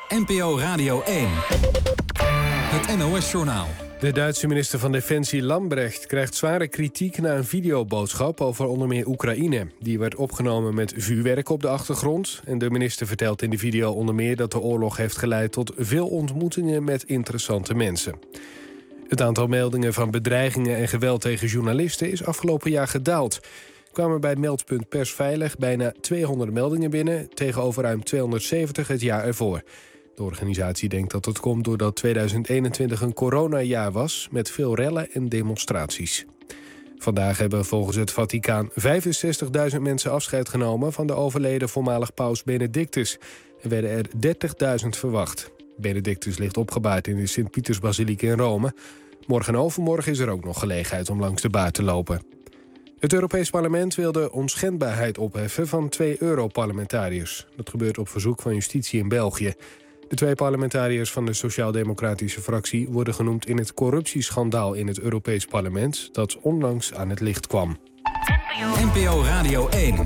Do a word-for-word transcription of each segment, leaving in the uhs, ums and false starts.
N P O Radio één. Het N O S-journaal. De Duitse minister van Defensie Lambrecht krijgt zware kritiek na een videoboodschap over onder meer Oekraïne. Die werd opgenomen met vuurwerk op de achtergrond. En de minister vertelt in de video onder meer dat de oorlog heeft geleid tot veel ontmoetingen met interessante mensen. Het aantal meldingen van bedreigingen en geweld tegen journalisten is afgelopen jaar gedaald. Er kwamen bij meldpunt Persveilig bijna tweehonderd meldingen binnen, tegenover ruim tweehonderdzeventig het jaar ervoor. De organisatie denkt dat het komt doordat tweeduizend eenentwintig een coronajaar was met veel rellen en demonstraties. Vandaag hebben volgens het Vaticaan vijfenzestigduizend mensen afscheid genomen van de overleden voormalig paus Benedictus. Er werden er dertigduizend verwacht. Benedictus ligt opgebaard in de Sint-Pietersbasiliek in Rome. Morgen en overmorgen is er ook nog gelegenheid om langs de baard te lopen. Het Europees Parlement wil de onschendbaarheid opheffen van twee Europarlementariërs. Dat gebeurt op verzoek van justitie in België. De twee parlementariërs van de Sociaal-Democratische fractie worden genoemd in het corruptieschandaal in het Europees Parlement dat onlangs aan het licht kwam. N P O Radio één.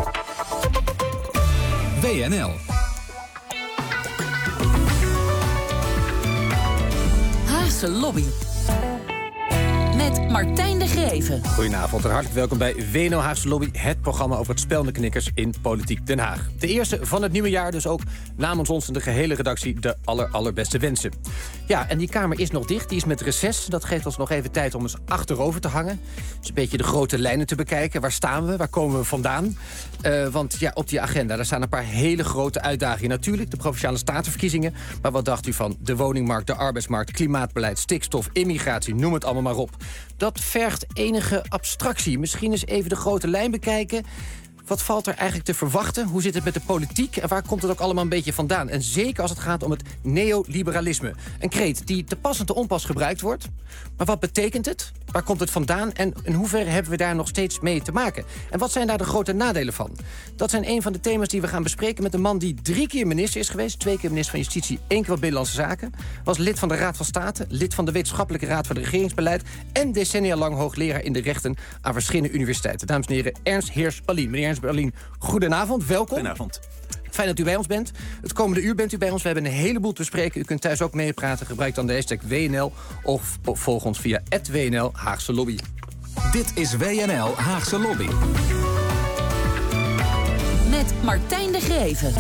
W N L. Haagse Lobby. Met Martijn de Greven. Goedenavond en hartelijk welkom bij W N L Haagse Lobby, het programma over het spel en de knikkers in Politiek Den Haag. De eerste van het nieuwe jaar, dus ook namens ons en de gehele redactie de aller, allerbeste wensen. Ja, en die kamer is nog dicht, die is met reces. Dat geeft ons nog even tijd om eens achterover te hangen. Dus een beetje de grote lijnen te bekijken. Waar staan we? Waar komen we vandaan? Uh, want ja, op die agenda, daar staan een paar hele grote uitdagingen. Natuurlijk, de Provinciale Statenverkiezingen. Maar wat dacht u van de woningmarkt, de arbeidsmarkt, klimaatbeleid, stikstof, immigratie, noem het allemaal maar op. Dat vergt enige abstractie. Misschien eens even de grote lijn bekijken. Wat valt er eigenlijk te verwachten? Hoe zit het met de politiek? En waar komt het ook allemaal een beetje vandaan? En zeker als het gaat om het neoliberalisme. Een kreet die te pas en te onpas gebruikt wordt. Maar wat betekent het? Waar komt het vandaan? En in hoeverre hebben we daar nog steeds mee te maken? En wat zijn daar de grote nadelen van? Dat zijn een van de thema's die we gaan bespreken met een man die drie keer minister is geweest. Twee keer minister van Justitie, één keer van Binnenlandse Zaken. Was lid van de Raad van State, lid van de Wetenschappelijke Raad voor het Regeringsbeleid. En decennia lang hoogleraar in de rechten aan verschillende universiteiten. Dames en heren, Ernst Heers-Ballien. Meneer Ernst-Ballien, goedenavond, welkom. Goedenavond. Fijn dat u bij ons bent. Het komende uur bent u bij ons. We hebben een heleboel te bespreken. U kunt thuis ook meepraten. Gebruik dan de hashtag W N L of volg ons via at W N L Haagse Lobby. Dit is W N L Haagse Lobby. Met Martijn de Greven.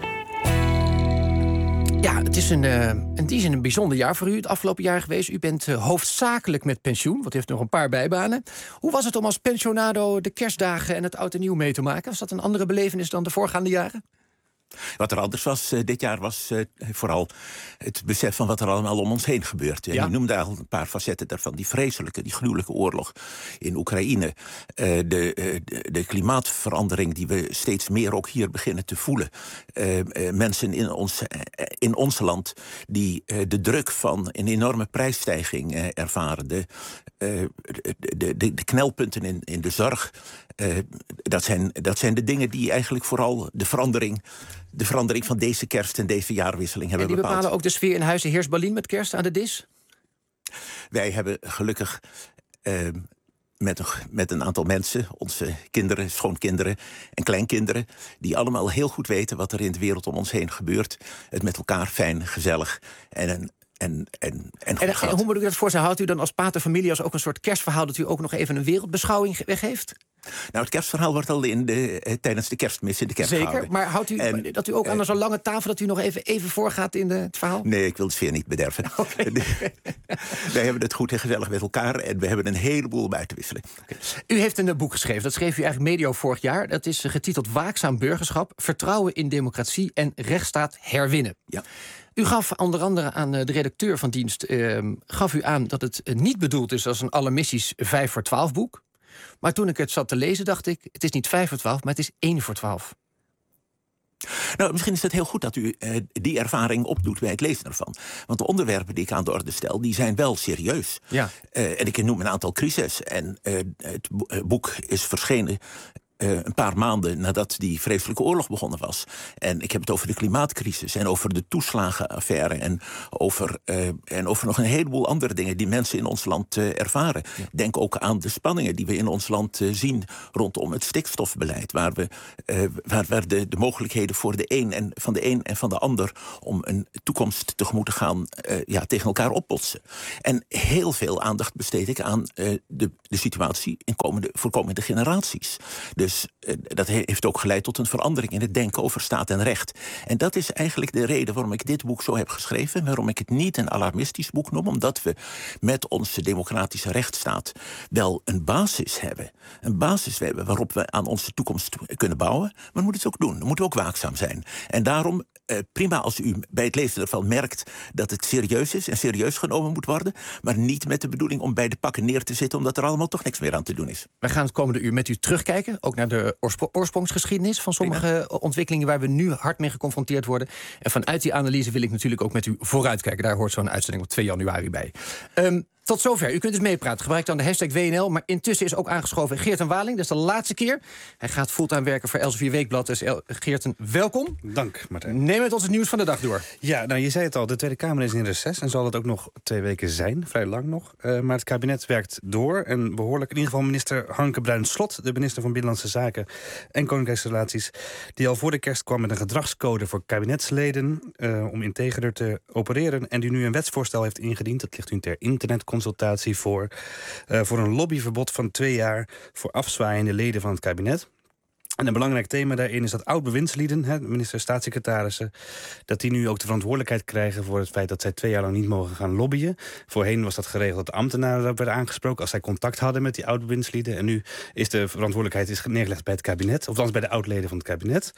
Ja, het is een, uh, in die zin een bijzonder jaar voor u het afgelopen jaar geweest. U bent uh, hoofdzakelijk met pensioen, want u heeft nog een paar bijbanen. Hoe was het om als pensionado de kerstdagen en het oud en nieuw mee te maken? Was dat een andere belevenis dan de voorgaande jaren? Wat er anders was uh, dit jaar was uh, vooral het besef van wat er allemaal om ons heen gebeurt. En ja. Je noemde al een paar facetten daarvan. Die vreselijke, die gruwelijke oorlog in Oekraïne. Uh, de, uh, de, de klimaatverandering die we steeds meer ook hier beginnen te voelen. Uh, uh, mensen in ons, uh, in ons land die uh, de druk van een enorme prijsstijging uh, ervaren. De, uh, de, de, de, de knelpunten in, in de zorg. Uh, dat, zijn, dat zijn de dingen die eigenlijk vooral de verandering... de verandering van deze kerst en deze jaarwisseling hebben bepaald. En die bepalen ook de sfeer in huizen Heers-Ballien met kerst aan de dis? Wij hebben gelukkig uh, met, een, met een aantal mensen, onze kinderen, schoonkinderen en kleinkinderen, die allemaal heel goed weten wat er in de wereld om ons heen gebeurt. Het met elkaar fijn, gezellig en een En, en, en, en, en hoe moet ik dat voorstellen? Houdt u dan als paterfamilie als ook een soort kerstverhaal dat u ook nog even een wereldbeschouwing weggeeft? Nou, het kerstverhaal wordt al in de, eh, tijdens de kerstmis in de kerk Zeker, gehouden. maar houdt u en, dat u ook aan uh, zo'n lange tafel dat u nog even, even voorgaat in de, het verhaal? Nee, ik wil de sfeer niet bederven. Okay. Wij hebben het goed en gezellig met elkaar en we hebben een heleboel om uit te wisselen. Okay. U heeft een boek geschreven, dat schreef u eigenlijk medio vorig jaar. Dat is getiteld Waakzaam burgerschap, vertrouwen in democratie en rechtsstaat herwinnen. Ja. U gaf onder andere aan de redacteur van dienst uh, gaf u aan dat het niet bedoeld is als een alarmistisch vijf voor twaalf boek. Maar toen ik het zat te lezen, dacht ik, het is niet vijf voor twaalf, maar het is één voor twaalf. Nou, misschien is het heel goed dat u uh, die ervaring opdoet bij het lezen ervan. Want de onderwerpen die ik aan de orde stel, die zijn wel serieus. Ja. Uh, en ik noem een aantal crises. En uh, het boek is verschenen Uh, een paar maanden nadat die vreselijke oorlog begonnen was. En ik heb het over de klimaatcrisis en over de toeslagenaffaire... en over, uh, en over nog een heleboel andere dingen die mensen in ons land uh, ervaren. Ja. Denk ook aan de spanningen die we in ons land uh, zien... rondom het stikstofbeleid... waar, we, uh, waar, waar de, de mogelijkheden voor de een en van de een en van de ander... om een toekomst tegemoet te gaan uh, ja, tegen elkaar opbotsen. En heel veel aandacht besteed ik aan uh, de, de situatie in komende, voor komende generaties. De Dus uh, dat heeft ook geleid tot een verandering in het denken over staat en recht. En dat is eigenlijk de reden waarom ik dit boek zo heb geschreven... waarom ik het niet een alarmistisch boek noem... omdat we met onze democratische rechtsstaat wel een basis hebben. Een basis hebben waarop we aan onze toekomst kunnen bouwen. Maar we moeten het ook doen, we moeten ook waakzaam zijn. En daarom, uh, prima als u bij het lezen ervan merkt... dat het serieus is en serieus genomen moet worden... maar niet met de bedoeling om bij de pakken neer te zitten... omdat er allemaal toch niks meer aan te doen is. We gaan het komende uur met u terugkijken... ook naar de oorspro- oorsprongsgeschiedenis van sommige ja. ontwikkelingen... waar we nu hard mee geconfronteerd worden. En vanuit die analyse wil ik natuurlijk ook met u vooruitkijken. Daar hoort zo'n uitzending op twee januari bij. Um, tot zover. U kunt dus meepraten. Gebruik dan de hashtag W N L. Maar intussen is ook aangeschoven Geert-En Waling. Dat is de laatste keer. Hij gaat fulltime werken voor Elsevier Weekblad. Dus El- Geert-En, welkom. Dank, Martijn. Neem met ons het nieuws van de dag door. Ja, nou, je zei het al. De Tweede Kamer is in reces. En zal het ook nog twee weken zijn. Vrij lang nog. Uh, maar het kabinet werkt door. En behoorlijk. In ieder geval minister Hanneke Bruins-Slot... de minister van Binnenlandse Zaken en Koninkrijksrelaties... die al voor de kerst kwam met een gedragscode voor kabinetsleden... Uh, om integerder te opereren. En die nu een wetsvoorstel heeft ingediend. Dat ligt nu ter internetconsultatie voor... Uh, voor een lobbyverbod van twee jaar... voor afzwaaiende leden van het kabinet. En een belangrijk thema daarin is dat oud-bewindslieden, hè, minister staatssecretarissen... dat die nu ook de verantwoordelijkheid krijgen voor het feit dat zij twee jaar lang niet mogen gaan lobbyen. Voorheen was dat geregeld dat de ambtenaren daarop werden aangesproken... als zij contact hadden met die oud-bewindslieden. En nu is de verantwoordelijkheid is neergelegd bij het kabinet. Of althans bij de oud-leden van het kabinet.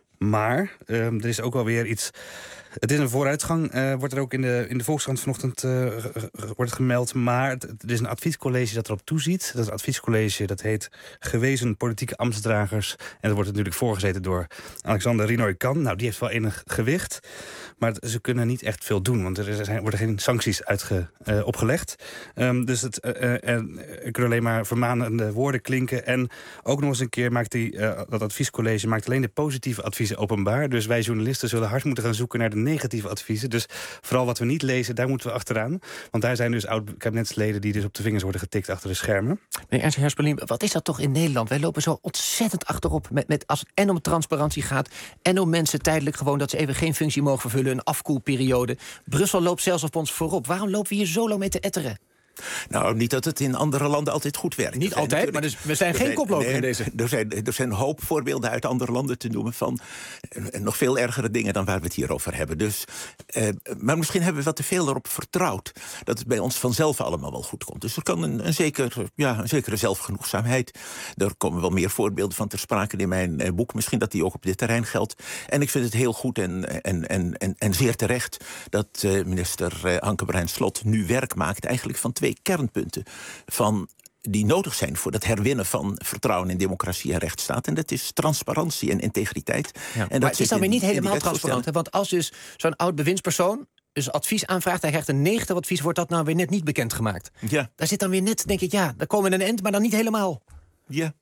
Maar uh, er is ook wel weer iets... Het is een vooruitgang, uh, wordt er ook in de, in de Volkskrant vanochtend uh, wordt gemeld. Maar het, het is een adviescollege dat erop toeziet. Dat adviescollege dat heet Gewezen Politieke Ambtsdragers. En dat wordt natuurlijk voorgezeten door Alexander Rinoy-Kan. Nou, die heeft wel enig gewicht. Maar ze kunnen niet echt veel doen, want er zijn, worden geen sancties uitge, uh, opgelegd. Um, dus het, uh, uh, er kunnen alleen maar vermanende woorden klinken. En ook nog eens een keer maakt die, uh, dat adviescollege maakt alleen de positieve adviezen openbaar. Dus wij journalisten zullen hard moeten gaan zoeken naar de negatieve adviezen. Dus vooral wat we niet lezen, daar moeten we achteraan. Want daar zijn dus oud-kabinetsleden die dus op de vingers worden getikt achter de schermen. Meneer Ernst Hersperlin, wat is dat toch in Nederland? Wij lopen zo ontzettend achterop met, met als het en om transparantie gaat... en om mensen tijdelijk gewoon dat ze even geen functie mogen vervullen... een afkoelperiode. Brussel loopt zelfs op ons voorop. Waarom lopen we hier zo lang mee te etteren? Nou, niet dat het in andere landen altijd goed werkt. Niet altijd, maar dus, we zijn geen koploper nee, in deze. Er zijn, er zijn een hoop voorbeelden uit andere landen te noemen... van uh, nog veel ergere dingen dan waar we het hier over hebben. Dus, uh, maar misschien hebben we wat te veel erop vertrouwd... dat het bij ons vanzelf allemaal wel goed komt. Dus er kan een, een, zeker, ja, een zekere zelfgenoegzaamheid... er komen wel meer voorbeelden van ter sprake in mijn uh, boek. Misschien dat die ook op dit terrein geldt. En ik vind het heel goed en, en, en, en, en zeer terecht... dat uh, minister uh, Hanneke Bruins-Slot nu werk maakt... eigenlijk van twee kernpunten van die nodig zijn voor het herwinnen van vertrouwen in democratie en rechtsstaat. En dat is transparantie en integriteit. Ja, en maar het is dan weer niet helemaal transparant. Hè? Want als dus zo'n oud bewindspersoon dus advies aanvraagt, hij krijgt een negatief advies, wordt dat nou weer net niet bekendgemaakt. Ja. Daar zit dan weer net, denk ik, ja, daar komen we een eind, maar dan niet helemaal. Ja.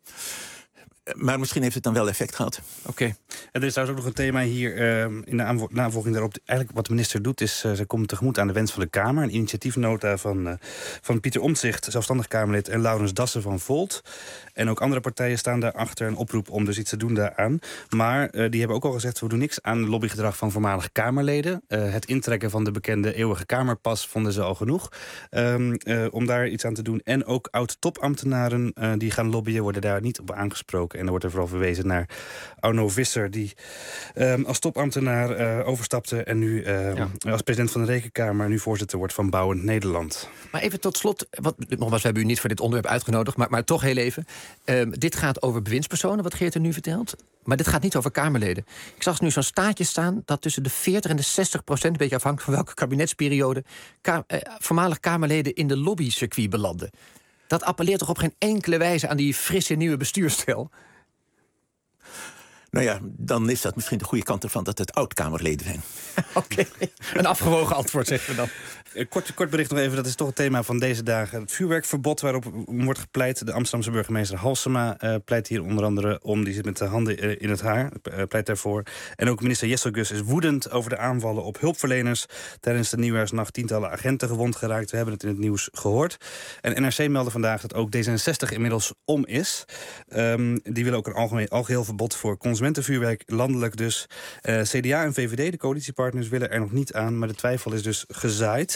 Maar misschien heeft het dan wel effect gehad. Oké. Okay. Er is trouwens ook nog een thema hier uh, in de aanvo- navolging daarop. Eigenlijk wat de minister doet is, uh, ze komt tegemoet aan de wens van de Kamer. Een initiatiefnota van, uh, van Pieter Omtzigt, zelfstandig Kamerlid... en Laurens Dassen van Volt. En ook andere partijen staan daarachter een oproep om dus iets te doen daaraan. Maar uh, die hebben ook al gezegd, we doen niks aan lobbygedrag van voormalige Kamerleden. Uh, het intrekken van de bekende eeuwige Kamerpas vonden ze al genoeg. Um, uh, om daar iets aan te doen. En ook oud-topambtenaren uh, die gaan lobbyen worden daar niet op aangesproken. En dan wordt er vooral verwezen naar Arno Visser... die um, als topambtenaar uh, overstapte... en nu uh, ja. als president van de Rekenkamer... nu voorzitter wordt van Bouwend Nederland. Maar even tot slot, wat, nogmaals, we hebben u niet voor dit onderwerp uitgenodigd... maar, maar toch heel even. Um, dit gaat over bewindspersonen, wat Geert er nu vertelt. Maar dit gaat niet over Kamerleden. Ik zag nu zo'n staatje staan dat tussen de veertig en de zestig procent... een beetje afhankelijk van welke kabinetsperiode... Ka- uh, voormalig Kamerleden in de lobbycircuit belanden. Dat appelleert toch op geen enkele wijze aan die frisse nieuwe bestuurstijl? Nou ja, dan is dat misschien de goede kant ervan dat het oud-Kamerleden zijn. Oké, okay. Een afgewogen antwoord, zeggen we dan. Kort, kort bericht nog even, dat is toch het thema van deze dagen. Het vuurwerkverbod waarop wordt gepleit. De Amsterdamse burgemeester Halsema uh, pleit hier onder andere om. Die zit met de handen uh, in het haar, uh, pleit daarvoor. En ook minister Jesselgus is woedend over de aanvallen op hulpverleners. Tijdens de nieuwjaarsnacht tientallen agenten gewond geraakt. We hebben het in het nieuws gehoord. En N R C meldde vandaag dat ook D zesenzestig inmiddels om is. Um, die willen ook een algemeen, algeheel verbod voor consumentenvuurwerk, landelijk dus. Uh, C D A en V V D, de coalitiepartners, willen er nog niet aan. Maar de twijfel is dus gezaaid.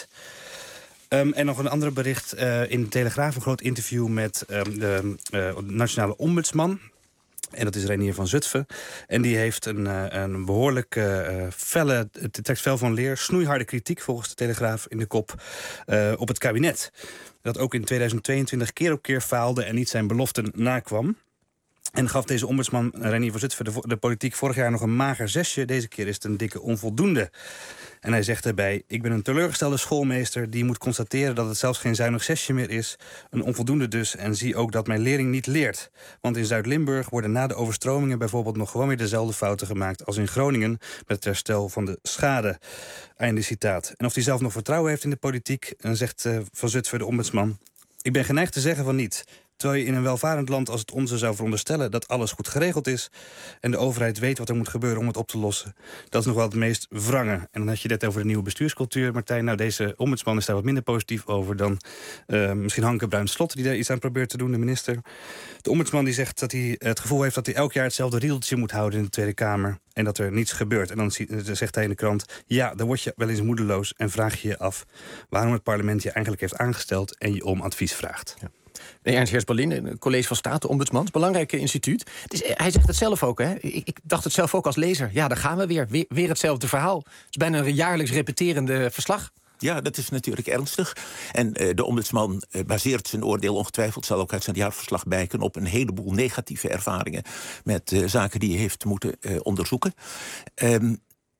Um, en nog een ander bericht uh, in de Telegraaf. Een groot interview met um, de uh, nationale ombudsman. En dat is Reinier van Zutphen. En die heeft een, uh, een behoorlijk uh, felle, het trekt fel van leer, snoeiharde kritiek volgens de Telegraaf in de kop uh, op het kabinet. Dat ook in tweeduizend tweeëntwintig keer op keer faalde en niet zijn beloften nakwam. En gaf deze ombudsman, Reinier van Zutphen, de, de politiek vorig jaar nog een mager zesje. Deze keer is het een dikke onvoldoende. En hij zegt daarbij: ik ben een teleurgestelde schoolmeester die moet constateren dat het zelfs geen zuinig zesje meer is. Een onvoldoende dus, en zie ook dat mijn leerling niet leert. Want in Zuid-Limburg worden na de overstromingen bijvoorbeeld nog gewoon weer dezelfde fouten gemaakt als in Groningen met het herstel van de schade. Einde citaat. En of hij zelf nog vertrouwen heeft in de politiek, dan zegt uh, Van Zutphen, de ombudsman: ik ben geneigd te zeggen van niet. Terwijl je in een welvarend land als het onze zou veronderstellen dat alles goed geregeld is en de overheid weet wat er moet gebeuren om het op te lossen. Dat is nog wel het meest wrange. En dan had je het over de nieuwe bestuurscultuur, Martijn. Nou, deze ombudsman is daar wat minder positief over dan uh, misschien Hanke Bruins-Slot, die daar iets aan probeert te doen, de minister. De ombudsman die zegt dat hij het gevoel heeft dat hij elk jaar hetzelfde riedeltje moet houden in de Tweede Kamer en dat er niets gebeurt. En dan zegt hij in de krant: ja, dan word je wel eens moedeloos en vraag je je af waarom het parlement je eigenlijk heeft aangesteld en je om advies vraagt. Ja. Nee, Ernst Heers-Berlin, een college van State, ombudsman, belangrijk instituut. Het is, hij zegt het zelf ook, hè? Ik, ik dacht het zelf ook als lezer. Ja, daar gaan we weer. weer. Weer hetzelfde verhaal. Het is bijna een jaarlijks repeterende verslag. Ja, dat is natuurlijk ernstig. En uh, de ombudsman uh, baseert zijn oordeel ongetwijfeld, zal ook uit zijn jaarverslag blijken, op een heleboel negatieve ervaringen met uh, zaken die hij heeft moeten uh, onderzoeken. Um,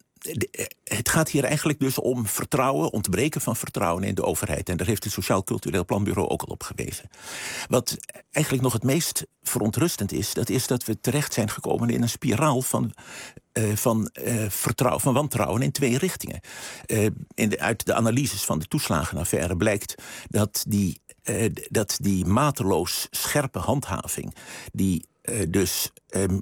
Het gaat hier eigenlijk dus om vertrouwen, ontbreken van vertrouwen in de overheid. En daar heeft het Sociaal Cultureel Planbureau ook al op gewezen. Wat eigenlijk nog het meest verontrustend is, dat is dat we terecht zijn gekomen in een spiraal van, uh, van, uh, vertrouwen, van wantrouwen in twee richtingen. Uh, in de, uit de analyses van de toeslagenaffaire blijkt dat die, uh, dat die mateloos scherpe handhaving, die uh, dus um,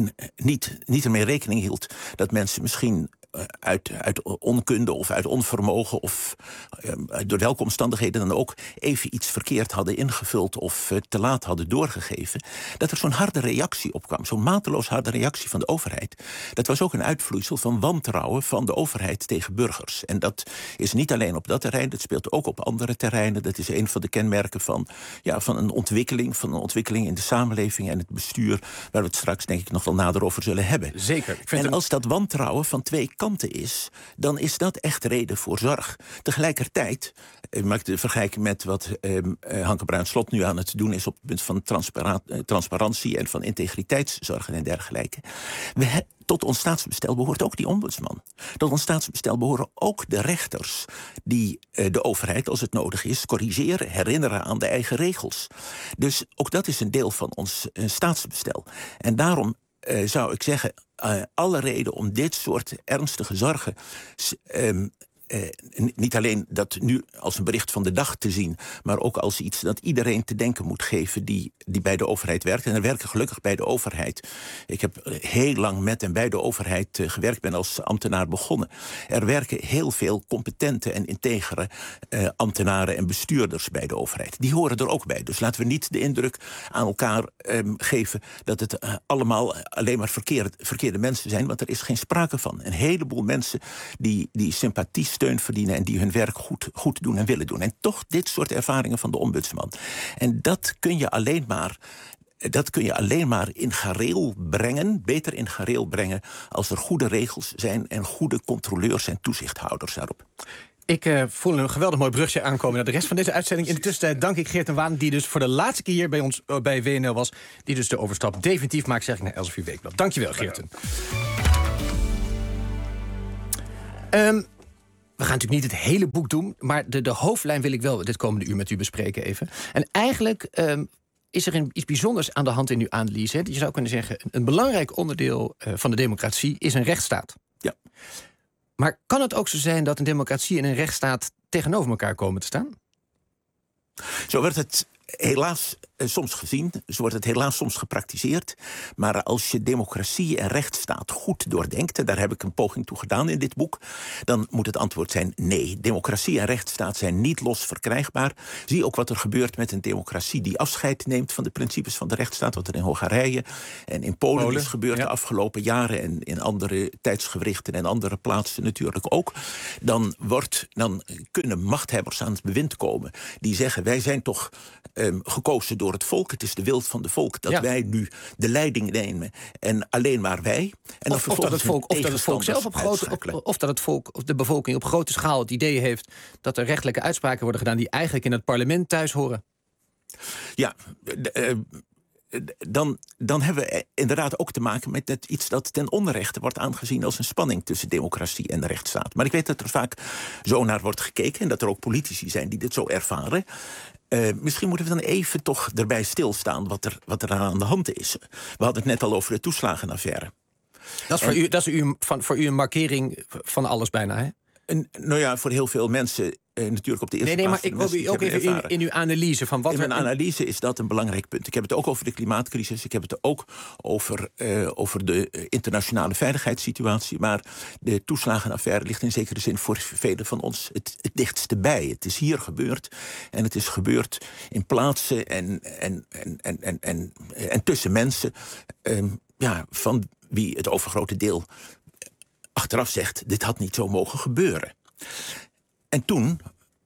niet, niet ermee rekening hield dat mensen misschien Uit, uit onkunde of uit onvermogen of uh, door welke omstandigheden dan ook even iets verkeerd hadden ingevuld of uh, te laat hadden doorgegeven, dat er zo'n harde reactie op kwam, zo'n mateloos harde reactie van de overheid. Dat was ook een uitvloeisel van wantrouwen van de overheid tegen burgers. En dat is niet alleen op dat terrein, dat speelt ook op andere terreinen. Dat is een van de kenmerken van, ja, van een ontwikkeling, van een ontwikkeling in de samenleving en het bestuur, waar we het straks denk ik nog wel nader over zullen hebben. Zeker. Ik vind en het... als dat wantrouwen van twee kanten is, dan is dat echt reden voor zorg. Tegelijkertijd, ik maak de vergelijking met wat eh, Hanke Bruins-Slot nu aan het doen is op het punt van transpara- transparantie en van integriteitszorg en dergelijke. We he- Tot ons staatsbestel behoort ook die ombudsman. Tot ons staatsbestel behoren ook de rechters die uh, de overheid, als het nodig is, corrigeren, herinneren aan de eigen regels. Dus ook dat is een deel van ons uh, staatsbestel. En daarom uh, zou ik zeggen, uh, alle reden om dit soort ernstige zorgen Um, Uh, niet alleen dat nu als een bericht van de dag te zien, maar ook als iets dat iedereen te denken moet geven die, die bij de overheid werkt. En er werken gelukkig bij de overheid. Ik heb heel lang met en bij de overheid uh, gewerkt, ben als ambtenaar begonnen. Er werken heel veel competente en integere uh, ambtenaren en bestuurders bij de overheid. Die horen er ook bij. Dus laten we niet de indruk aan elkaar um, geven dat het uh, allemaal alleen maar verkeerde, verkeerde mensen zijn, want er is geen sprake van. Een heleboel mensen die, die sympathie steun verdienen en die hun werk goed, goed doen en willen doen. En toch dit soort ervaringen van de ombudsman. En dat kun je alleen maar, dat kun je alleen maar in gareel brengen, beter in gareel brengen, als er goede regels zijn en goede controleurs en toezichthouders daarop. Ik uh, voel een geweldig mooi brugje aankomen naar de rest van deze uitzending. In de tussentijd dank ik Geert ten Waan, die dus voor de laatste keer hier bij ons uh, bij W N L was, die dus de overstap definitief maakt, zeg ik, naar Elsevier Weekblad. Dankjewel, Geerten. Um, We gaan natuurlijk niet het hele boek doen, maar de, de hoofdlijn wil ik wel dit komende uur met u bespreken even. En eigenlijk, um, is er een, iets bijzonders aan de hand in uw analyse. Hè? Je zou kunnen zeggen, een belangrijk onderdeel uh, van de democratie is een rechtsstaat. Ja. Maar kan het ook zo zijn dat een democratie en een rechtsstaat tegenover elkaar komen te staan? Zo werd het helaas eh, soms gezien, zo wordt het helaas soms gepraktiseerd. Maar als je democratie en rechtsstaat goed doordenkt, en daar heb ik een poging toe gedaan in dit boek, dan moet het antwoord zijn nee. Democratie en rechtsstaat zijn niet los verkrijgbaar. Zie ook wat er gebeurt met een democratie die afscheid neemt van de principes van de rechtsstaat, wat er in Hongarije en in Polen, Polen is gebeurd ja. de afgelopen jaren en in andere tijdsgewrichten en andere plaatsen natuurlijk ook. Dan, wordt, dan kunnen machthebbers aan het bewind komen die zeggen, wij zijn toch Um, gekozen door het volk. Het is de wil van de volk dat ja. wij nu de leiding nemen. En alleen maar wij. En of, of, dat het volk, of dat het volk zelf op grote, op, of dat het volk, of de bevolking op grote schaal het idee heeft dat er rechtelijke uitspraken worden gedaan die eigenlijk in het parlement thuis horen. Ja, de, uh, Dan, dan hebben we inderdaad ook te maken met het, iets dat ten onrechte wordt aangezien als een spanning tussen democratie en de rechtsstaat. Maar ik weet dat er vaak zo naar wordt gekeken en dat er ook politici zijn die dit zo ervaren. Uh, misschien moeten we dan even toch erbij stilstaan wat er, wat er aan de hand is. We hadden het net al over de toeslagenaffaire. Dat is, voor, en, u, dat is u, van, voor u een markering van alles bijna, hè? En, nou ja, voor heel veel mensen eh, natuurlijk op de eerste nee, nee, plaats. Nee, maar ik wil u ook even in, in uw analyse van wat in mijn er... analyse is dat een belangrijk punt. Ik heb het ook over de klimaatcrisis. Ik heb het ook over, uh, over de internationale veiligheidssituatie. Maar de toeslagenaffaire ligt in zekere zin voor velen van ons het, het dichtste bij. Het is hier gebeurd. En het is gebeurd in plaatsen en, en, en, en, en, en, en tussen mensen. Um, ja, van wie het overgrote deel achteraf zegt, dit had niet zo mogen gebeuren. En toen,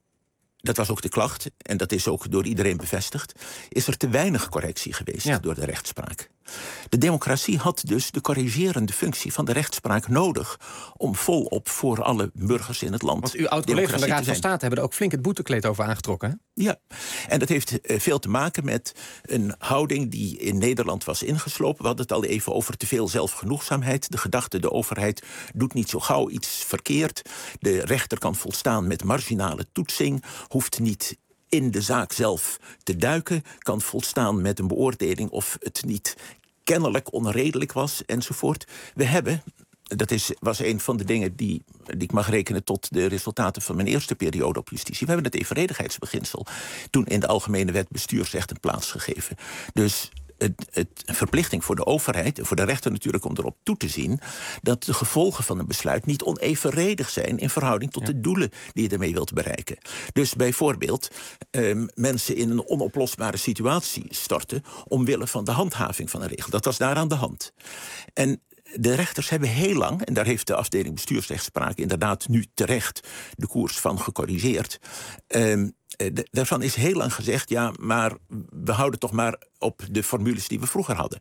dat was ook de klacht, en dat is ook door iedereen bevestigd, is er te weinig correctie geweest ja. door de rechtspraak. De democratie had dus de corrigerende functie van de rechtspraak nodig om volop voor alle burgers in het land. Want uw oud-collega's van de Raad van State hebben er ook flink het boetekleed over aangetrokken, hè? Ja, en dat heeft uh, veel te maken met een houding die in Nederland was ingeslopen. We hadden het al even over te veel zelfgenoegzaamheid. De gedachte, de overheid doet niet zo gauw iets verkeerd. De rechter kan volstaan met marginale toetsing, hoeft niet in de zaak zelf te duiken, kan volstaan met een beoordeling of het niet kennelijk onredelijk was, enzovoort. We hebben, dat is, was een van de dingen die, die ik mag rekenen tot de resultaten van mijn eerste periode op justitie. We hebben het evenredigheidsbeginsel toen in de Algemene Wet bestuursrechten plaatsgegeven. Dus Het, het, een verplichting voor de overheid en voor de rechter natuurlijk om erop toe te zien dat de gevolgen van een besluit niet onevenredig zijn in verhouding tot ja. de doelen die je ermee wilt bereiken. Dus bijvoorbeeld um, mensen in een onoplosbare situatie storten omwille van de handhaving van een regel. Dat was daar aan de hand. En de rechters hebben heel lang, en daar heeft de afdeling bestuursrechtspraak inderdaad nu terecht de koers van gecorrigeerd. Um, De, daarvan is heel lang gezegd, ja, maar we houden toch maar op de formules die we vroeger hadden.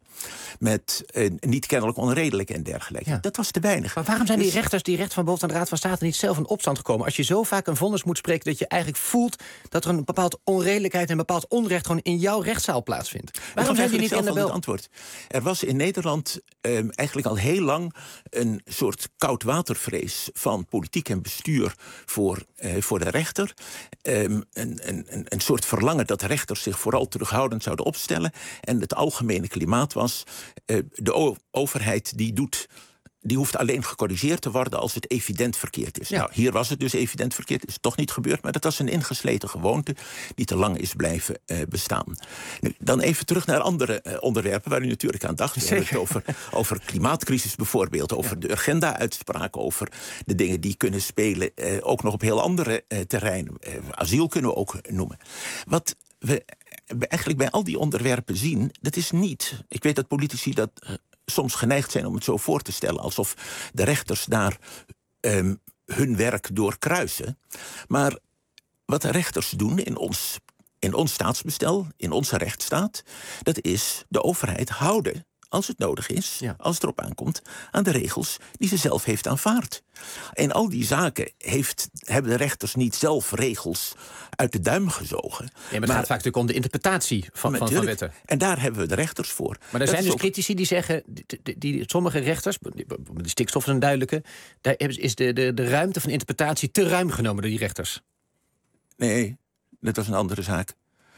Met uh, niet kennelijk onredelijk en dergelijke. Ja. Dat was te weinig. Maar waarom zijn dus, die rechters die recht van boven aan de Raad van State niet zelf in opstand gekomen? Als je zo vaak een vonnis moet spreken dat je eigenlijk voelt dat er een bepaald onredelijkheid en een bepaald onrecht gewoon in jouw rechtszaal plaatsvindt. Waarom zijn die niet in de bel? Het antwoord. Er was in Nederland um, eigenlijk al heel lang een soort koudwatervrees van politiek en bestuur voor, uh, voor de rechter. Um, een, een, een, een soort verlangen dat rechters zich vooral terughoudend zouden opstellen. En het algemene klimaat was, uh, de o- overheid die doet, die hoeft alleen gecorrigeerd te worden als het evident verkeerd is. Ja. Nou, hier was het dus evident verkeerd, is toch niet gebeurd, maar dat was een ingesleten gewoonte die te lang is blijven uh, bestaan. Nu, dan even terug naar andere uh, onderwerpen waar u natuurlijk aan dacht. We hebben het over, over klimaatcrisis bijvoorbeeld, over ja. de Urgenda-uitspraak, over de dingen die kunnen spelen, uh, ook nog op heel andere uh, terreinen. Uh, asiel kunnen we ook noemen. Wat we eigenlijk bij al die onderwerpen zien, dat is niet, ik weet dat politici dat uh, soms geneigd zijn om het zo voor te stellen, alsof de rechters daar um, hun werk doorkruisen. Maar wat de rechters doen in ons, in ons staatsbestel, in onze rechtsstaat, dat is de overheid houden, als het nodig is, ja. als het erop aankomt, aan de regels die ze zelf heeft aanvaard. In al die zaken heeft, hebben de rechters niet zelf regels uit de duim gezogen. Ja, maar het maar, gaat vaak natuurlijk om de interpretatie van, van, van wetten. En daar hebben we de rechters voor. Maar er zijn dus ook critici die zeggen, die, die, die, sommige rechters, de stikstof is een duidelijke, daar is de, de, de ruimte van interpretatie te ruim genomen door die rechters. Nee, dat was een andere zaak.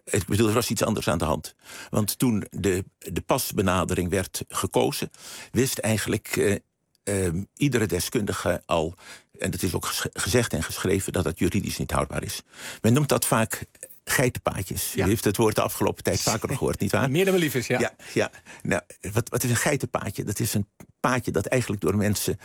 Ik bedoel, er was iets anders aan de hand. Want toen de, de pasbenadering werd gekozen, wist eigenlijk uh, uh, iedere deskundige al, en dat is ook ges- gezegd en geschreven, dat dat juridisch niet houdbaar is. Men noemt dat vaak geitenpaadjes. Ja. U heeft het woord de afgelopen tijd vaker nog gehoord, nietwaar? Meer dan wel lief is, ja. Ja, ja. Nou, wat, wat is een geitenpaadje? Dat is een paadje dat eigenlijk door mensen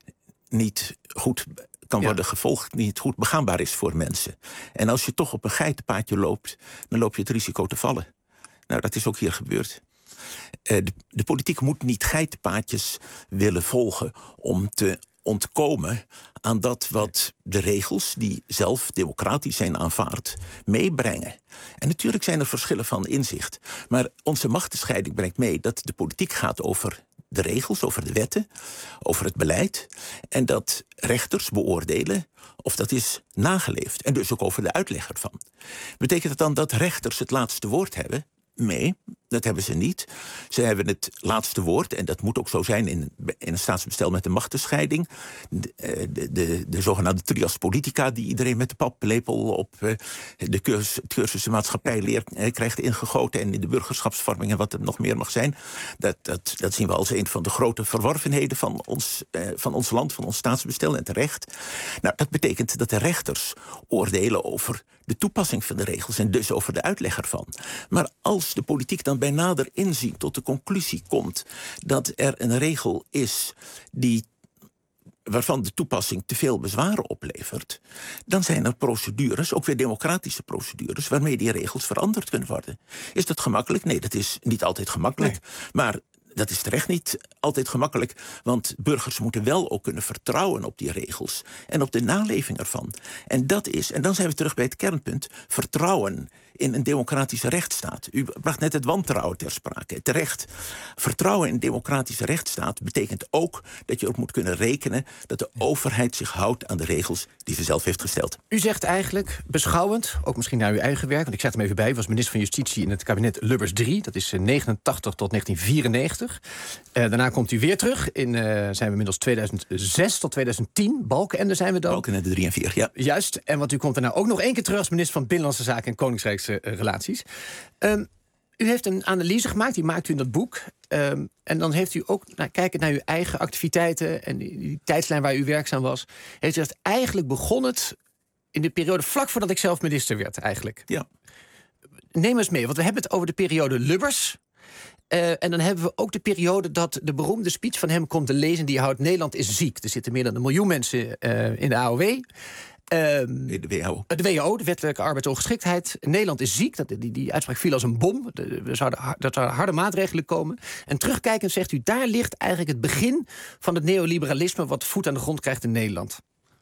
niet goed kan Ja. worden gevolgd, niet goed begaanbaar is voor mensen. En als je toch op een geitenpaadje loopt, dan loop je het risico te vallen. Nou, dat is ook hier gebeurd. Uh, de, de politiek moet niet geitenpaadjes willen volgen om te ontkomen aan dat wat de regels, die zelf democratisch zijn aanvaard, meebrengen. En natuurlijk zijn er verschillen van inzicht. Maar onze machtenscheiding brengt mee dat de politiek gaat over de regels, over de wetten, over het beleid. En dat rechters beoordelen of dat is nageleefd. En dus ook over de uitleg ervan. Betekent het dan dat rechters het laatste woord hebben? Nee, dat hebben ze niet. Ze hebben het laatste woord, en dat moet ook zo zijn in, in een staatsbestel met een machtenscheiding. De, de, de, de zogenaamde trias politica, die iedereen met de paplepel op uh, de cursus, het cursus de maatschappijleer uh, krijgt ingegoten, en in de burgerschapsvorming en wat er nog meer mag zijn. Dat, dat, dat zien we als een van de grote verworvenheden van ons, uh, van ons land, van ons staatsbestel, en terecht. Nou, dat betekent dat de rechters oordelen over de toepassing van de regels en dus over de uitleg ervan. Maar als de politiek dan bij nader inzien tot de conclusie komt dat er een regel is die, waarvan de toepassing te veel bezwaren oplevert, dan zijn er procedures, ook weer democratische procedures, waarmee die regels veranderd kunnen worden. Is dat gemakkelijk? Nee, dat is niet altijd gemakkelijk. Nee. Maar dat is terecht niet altijd gemakkelijk, want burgers moeten wel ook kunnen vertrouwen op die regels en op de naleving ervan. En dat is, en dan zijn we terug bij het kernpunt, vertrouwen in een democratische rechtsstaat. U bracht net het wantrouwen ter sprake. Terecht. Vertrouwen in een democratische rechtsstaat betekent ook dat je ook moet kunnen rekenen dat de overheid zich houdt aan de regels die ze zelf heeft gesteld. U zegt eigenlijk, beschouwend, ook misschien naar uw eigen werk, want ik zeg hem even bij, u was minister van Justitie in het kabinet Lubbers drie, dat is negenentachtig tot negentien vierennegentig. Uh, daarna komt u weer terug, in, uh, zijn we inmiddels tweeduizend zes tot tweeduizend tien, Balkenende zijn we dan. Balkenende drie en vier, ja. Juist, en want u komt daarna ook nog één keer terug als minister van Binnenlandse Zaken en Koningsrijksrelaties. Um, u heeft een analyse gemaakt, die maakt u in dat boek. Um, en dan heeft u ook, nou, kijkend naar uw eigen activiteiten en die, die tijdslijn waar u werkzaam was, heeft u dat eigenlijk begon het in de periode vlak voordat ik zelf minister werd, eigenlijk. Ja. Neem eens mee, want we hebben het over de periode Lubbers. Uh, en dan hebben we ook de periode dat de beroemde speech van hem komt te lezen, die houdt: Nederland is ziek. Er zitten meer dan een miljoen mensen uh, in de A O W. Um, de W H O. De W H O, de Wettelijke Arbeidsongeschiktheid. Nederland is ziek. Dat, die, die uitspraak viel als een bom. Er zouden, dat zouden harde maatregelen komen. En terugkijkend zegt u, daar ligt eigenlijk het begin van het neoliberalisme wat voet aan de grond krijgt in Nederland.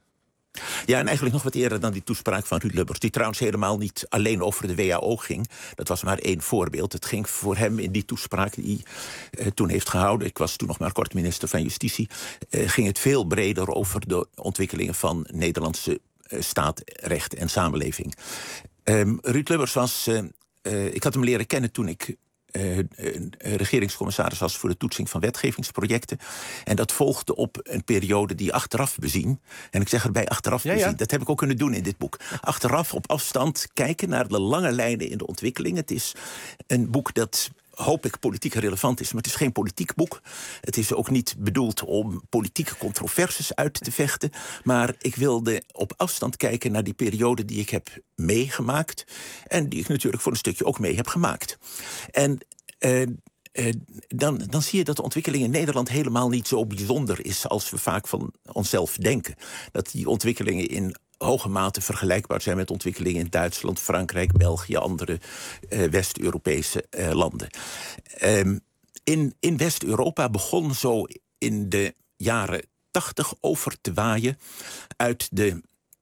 Ja, en eigenlijk nog wat eerder dan die toespraak van Ruud Lubbers, die trouwens helemaal niet alleen over de W H O ging. Dat was maar één voorbeeld. Het ging voor hem in die toespraak die hij uh, toen heeft gehouden, ik was toen nog maar kort minister van Justitie, uh, ging het veel breder over de ontwikkelingen van Nederlandse uh, staat, recht en samenleving. Um, Ruud Lubbers was, uh, uh, ik had hem leren kennen toen ik Uh, uh, regeringscommissaris was voor de toetsing van wetgevingsprojecten. En dat volgde op een periode die achteraf bezien, en ik zeg erbij achteraf ja, bezien, ja. dat heb ik ook kunnen doen in dit boek. Achteraf op afstand kijken naar de lange lijnen in de ontwikkeling. Het is een boek dat, hoop ik, politiek relevant is, maar het is geen politiek boek. Het is ook niet bedoeld om politieke controversies uit te vechten, maar ik wilde op afstand kijken naar die periode die ik heb meegemaakt en die ik natuurlijk voor een stukje ook mee heb gemaakt. En uh, Uh, dan, dan zie je dat de ontwikkeling in Nederland helemaal niet zo bijzonder is als we vaak van onszelf denken. Dat die ontwikkelingen in hoge mate vergelijkbaar zijn met ontwikkelingen in Duitsland, Frankrijk, België, andere uh, West-Europese uh, landen. Um, in, in West-Europa begon zo in de jaren tachtig over te waaien uit de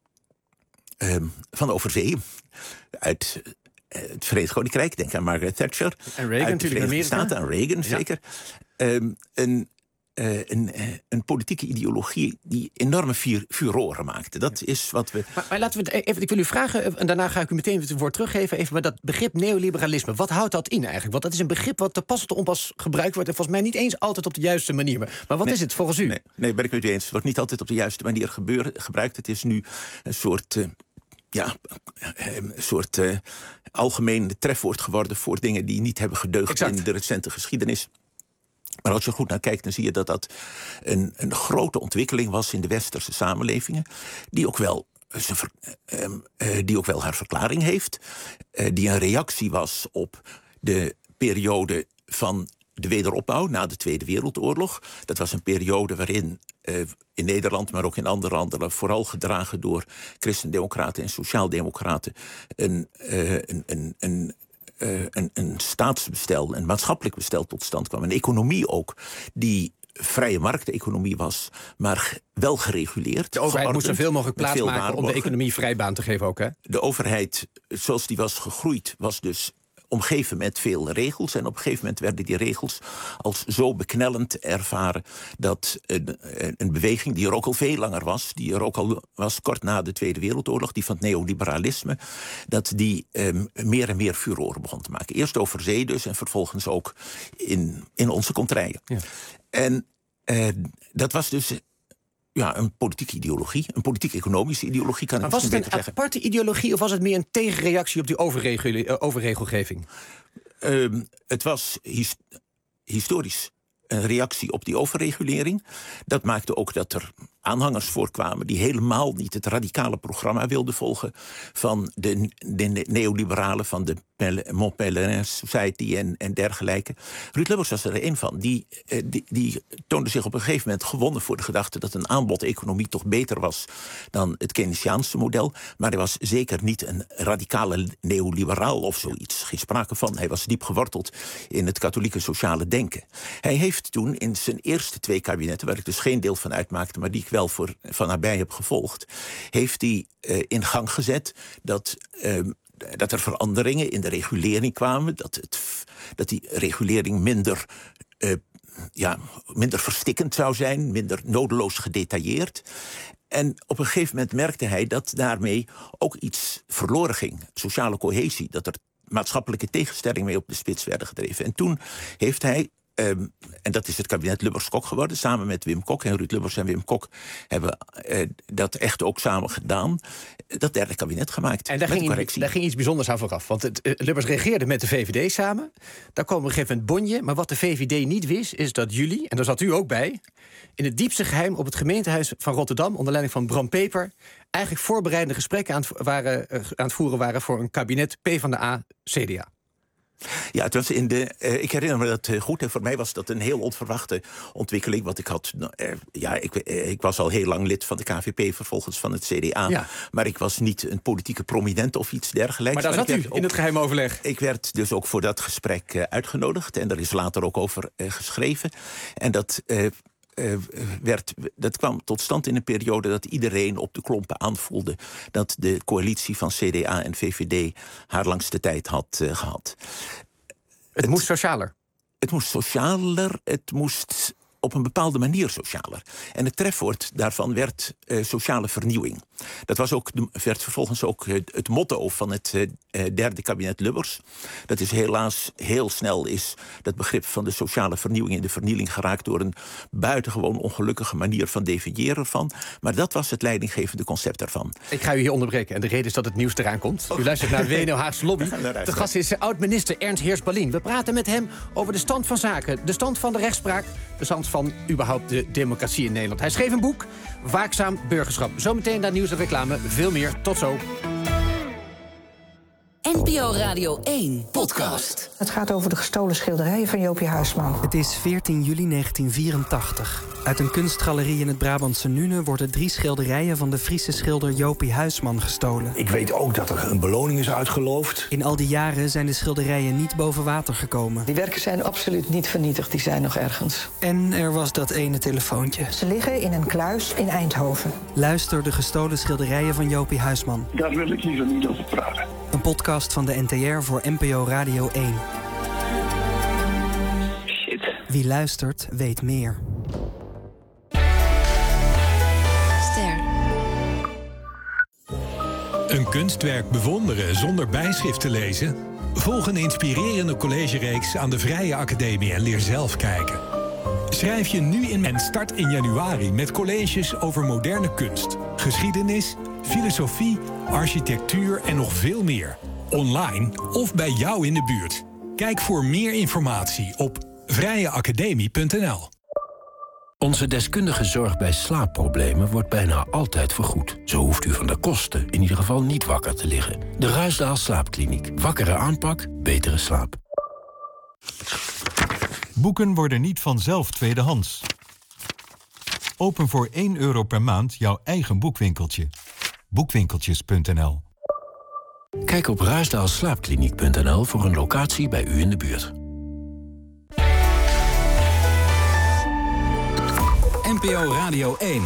um, van de overzee, uit het Verenigd Koninkrijk, denk aan Margaret Thatcher. En Reagan uit de Verenigde Staten, aan Reagan, ja. Zeker. Um, een, uh, een, uh, een politieke ideologie die enorme vuur, furoren maakte. Dat is wat we... Maar, maar laten we het even, ik wil u vragen, en daarna ga ik u meteen het woord teruggeven, even met dat begrip neoliberalisme. Wat houdt dat in eigenlijk? Want dat is een begrip wat te pas te onpas gebruikt wordt en volgens mij niet eens altijd op de juiste manier. Maar wat nee, is het volgens u? Nee, nee, ben ik met u eens. Het wordt niet altijd op de juiste manier gebeuren, gebruikt. Het is nu een soort... Uh, ja, een soort uh, algemeen trefwoord geworden voor dingen die niet hebben gedeugd exact. in de recente geschiedenis. Maar als je goed naar kijkt, dan zie je dat dat een, een grote ontwikkeling was in de westerse samenlevingen, die ook wel, uh, uh, die ook wel haar verklaring heeft, uh, die een reactie was op de periode van de wederopbouw na de Tweede Wereldoorlog. Dat was een periode waarin uh, in Nederland, maar ook in andere landen, vooral gedragen door christendemocraten en sociaaldemocraten, een, uh, een, een, een, uh, een, een staatsbestel, een maatschappelijk bestel tot stand kwam. Een economie ook, die vrije markteconomie was, maar wel gereguleerd. De overheid moest zoveel mogelijk plaats maken om de economie vrij baan te geven ook, hè? De overheid, zoals die was gegroeid, was dus omgeven met veel regels. En op een gegeven moment werden die regels als zo beknellend ervaren dat een, een beweging die er ook al veel langer was, die er ook al was kort na de Tweede Wereldoorlog, die van het neoliberalisme, dat die um, meer en meer furoren begon te maken. Eerst over zee dus en vervolgens ook in, in onze contraien. Ja. En uh, dat was dus ja, een politieke ideologie, een politiek-economische ideologie, kan ik maar was het een zeggen. aparte ideologie of was het meer een tegenreactie op die overregule- uh, overregelgeving? Um, het was his- historisch een reactie op die overregulering. Dat maakte ook dat er aanhangers voorkwamen die helemaal niet het radicale programma wilden volgen van de, de neoliberalen, van de Mont Pelerin Society en, en dergelijke. Ruud Lubbers was er een van. Die, die, die toonde zich op een gegeven moment gewonnen voor de gedachte dat een aanbodeconomie toch beter was dan het Keynesiaanse model. Maar hij was zeker niet een radicale neoliberaal of zoiets. Geen sprake van. Hij was diep geworteld in het katholieke sociale denken. Hij heeft toen in zijn eerste twee kabinetten, waar ik dus geen deel van uitmaakte, maar die ik wel voor, van nabij heb gevolgd, heeft hij uh, in gang gezet dat Uh, dat er veranderingen in de regulering kwamen, dat, het, dat die regulering minder, uh, ja, minder verstikkend zou zijn, minder nodeloos gedetailleerd. En op een gegeven moment merkte hij dat daarmee ook iets verloren ging. Sociale cohesie, dat er maatschappelijke tegenstellingen mee op de spits werden gedreven. En toen heeft hij, Um, en dat is het kabinet Lubbers-Kok geworden, samen met Wim Kok. En Ruud Lubbers en Wim Kok hebben uh, dat echt ook samen gedaan. Dat derde kabinet gemaakt. En daar, ging, iets, daar ging iets bijzonders aan vooraf. Want het, uh, Lubbers regeerde met de V V D samen. Daar kwam op een gegeven moment bonje. Maar wat de V V D niet wist, is dat jullie, en daar zat u ook bij, in het diepste geheim op het gemeentehuis van Rotterdam, onder leiding van Bram Peper, eigenlijk voorbereidende gesprekken aan het, waren, uh, aan het voeren waren voor een kabinet PvdA C D A. Ja, het was in de, uh, ik herinner me dat uh, goed. En voor mij was dat een heel onverwachte ontwikkeling. Want ik had, uh, ja, ik, uh, ik was al heel lang lid van de K V P, vervolgens van het C D A. Ja. Maar ik was niet een politieke prominent of iets dergelijks. Maar daar zat u in ook, het geheim overleg. Ik werd dus ook voor dat gesprek uh, uitgenodigd. En daar is later ook over uh, geschreven. En dat Uh, Uh, werd, dat kwam tot stand in een periode dat iedereen op de klompen aanvoelde dat de coalitie van C D A en V V D haar langste tijd had uh, gehad. Het, het moest socialer. Het moest socialer, het moest op een bepaalde manier socialer. En het trefwoord daarvan werd uh, sociale vernieuwing. Dat was ook, werd vervolgens ook uh, het motto van het uh, derde kabinet Lubbers. Dat is helaas heel snel is dat begrip van de sociale vernieuwing in de vernieling geraakt door een buitengewoon ongelukkige manier van definiëren van. Maar dat was het leidinggevende concept daarvan. Ik ga u hier onderbreken en de reden is dat het nieuws eraan komt. U luistert naar W N O Haagse Lobby. De gast is oud-minister Ernst Heers-Ballien. We praten met hem over de stand van zaken, de stand van de rechtspraak, de stand van überhaupt de democratie in Nederland. Hij schreef een boek, Waakzaam Burgerschap. Zometeen naar nieuws en reclame. Veel meer. Tot zo. N P O Radio één podcast. Het gaat over de gestolen schilderijen van Jopie Huisman. Het is veertien juli negentien vierentachtig. Uit een kunstgalerie in het Brabantse Nune worden drie schilderijen van de Friese schilder Jopie Huisman gestolen. Ik weet ook dat er een beloning is uitgeloofd. In al die jaren zijn de schilderijen niet boven water gekomen. Die werken zijn absoluut niet vernietigd, die zijn nog ergens. En er was dat ene telefoontje. Ze liggen in een kluis in Eindhoven. Luister de gestolen schilderijen van Jopie Huisman. Daar wil ik liever niet over praten. Een podcast van de N T R voor N P O Radio één. Shit. Wie luistert, weet meer. Een kunstwerk bewonderen zonder bijschrift te lezen? Volg een inspirerende collegereeks aan de Vrije Academie en leer zelf kijken. Schrijf je nu in en start in januari met colleges over moderne kunst, geschiedenis, filosofie, architectuur en nog veel meer. Online of bij jou in de buurt. Kijk voor meer informatie op vrije academie punt n l. Onze deskundige zorg bij slaapproblemen wordt bijna altijd vergoed. Zo hoeft u van de kosten in ieder geval niet wakker te liggen. De Ruisdaal Slaapkliniek. Wakkere aanpak, betere slaap. Boeken worden niet vanzelf tweedehands. Open voor één euro per maand jouw eigen boekwinkeltje. boekwinkeltjes punt n l. Kijk op ruisdaal slaapkliniek punt n l voor een locatie bij u in de buurt. N P O Radio één.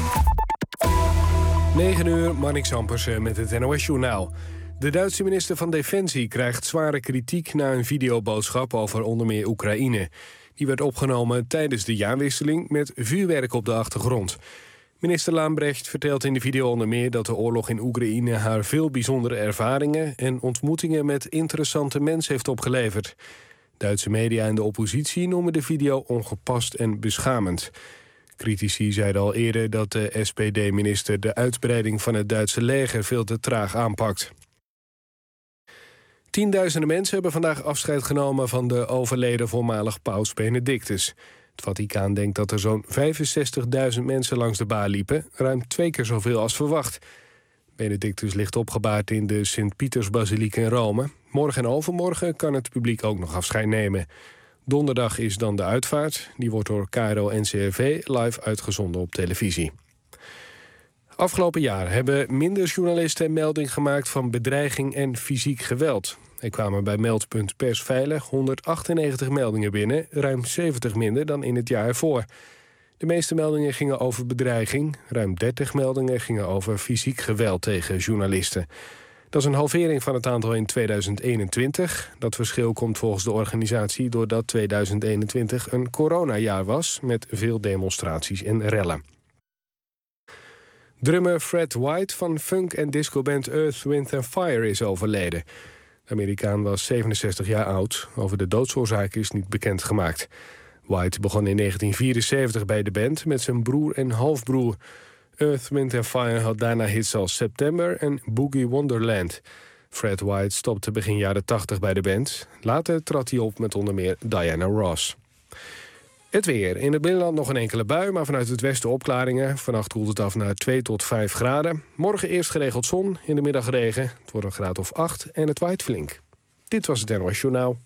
negen uur, Marnix Ampersen met het N O S-journaal. De Duitse minister van Defensie krijgt zware kritiek na een videoboodschap over onder meer Oekraïne. Die werd opgenomen tijdens de jaarwisseling met vuurwerk op de achtergrond. Minister Lambrecht vertelt in de video onder meer dat de oorlog in Oekraïne haar veel bijzondere ervaringen en ontmoetingen met interessante mensen heeft opgeleverd. Duitse media en de oppositie noemen de video ongepast en beschamend. Critici zeiden al eerder dat de S P D-minister de uitbreiding van het Duitse leger veel te traag aanpakt. Tienduizenden mensen hebben vandaag afscheid genomen van de overleden voormalig paus Benedictus. Het Vaticaan denkt dat er zo'n vijfenzestigduizend mensen langs de baar liepen, ruim twee keer zoveel als verwacht. Benedictus ligt opgebaard in de Sint-Pietersbasiliek in Rome. Morgen en overmorgen kan het publiek ook nog afscheid nemen. Donderdag is dan de uitvaart. Die wordt door K R O N C R V live uitgezonden op televisie. Afgelopen jaar hebben minder journalisten melding gemaakt van bedreiging en fysiek geweld. Er kwamen bij Meldpunt Persveilig honderdachtennegentig meldingen binnen, ruim zeventig minder dan in het jaar ervoor. De meeste meldingen gingen over bedreiging, ruim dertig meldingen gingen over fysiek geweld tegen journalisten. Dat is een halvering van het aantal in tweeduizend eenentwintig. Dat verschil komt volgens de organisatie doordat tweeduizend eenentwintig een coronajaar was met veel demonstraties en rellen. Drummer Fred White van funk- en discoband Earth, Wind and Fire is overleden. De Amerikaan was zevenenzestig jaar oud. Over de doodsoorzaak is niet bekendgemaakt. White begon in negentien vierenzeventig bij de band met zijn broer en halfbroer. Earth, Wind and Fire had daarna hits als September en Boogie Wonderland. Fred White stopte begin jaren tachtig bij de band. Later trad hij op met onder meer Diana Ross. Het weer. In het binnenland nog een enkele bui, maar vanuit het westen opklaringen. Vannacht koelt het af naar twee tot vijf graden. Morgen eerst geregeld zon, in de middag regen. Het wordt een graad of acht en het waait flink. Dit was het N O S Journaal.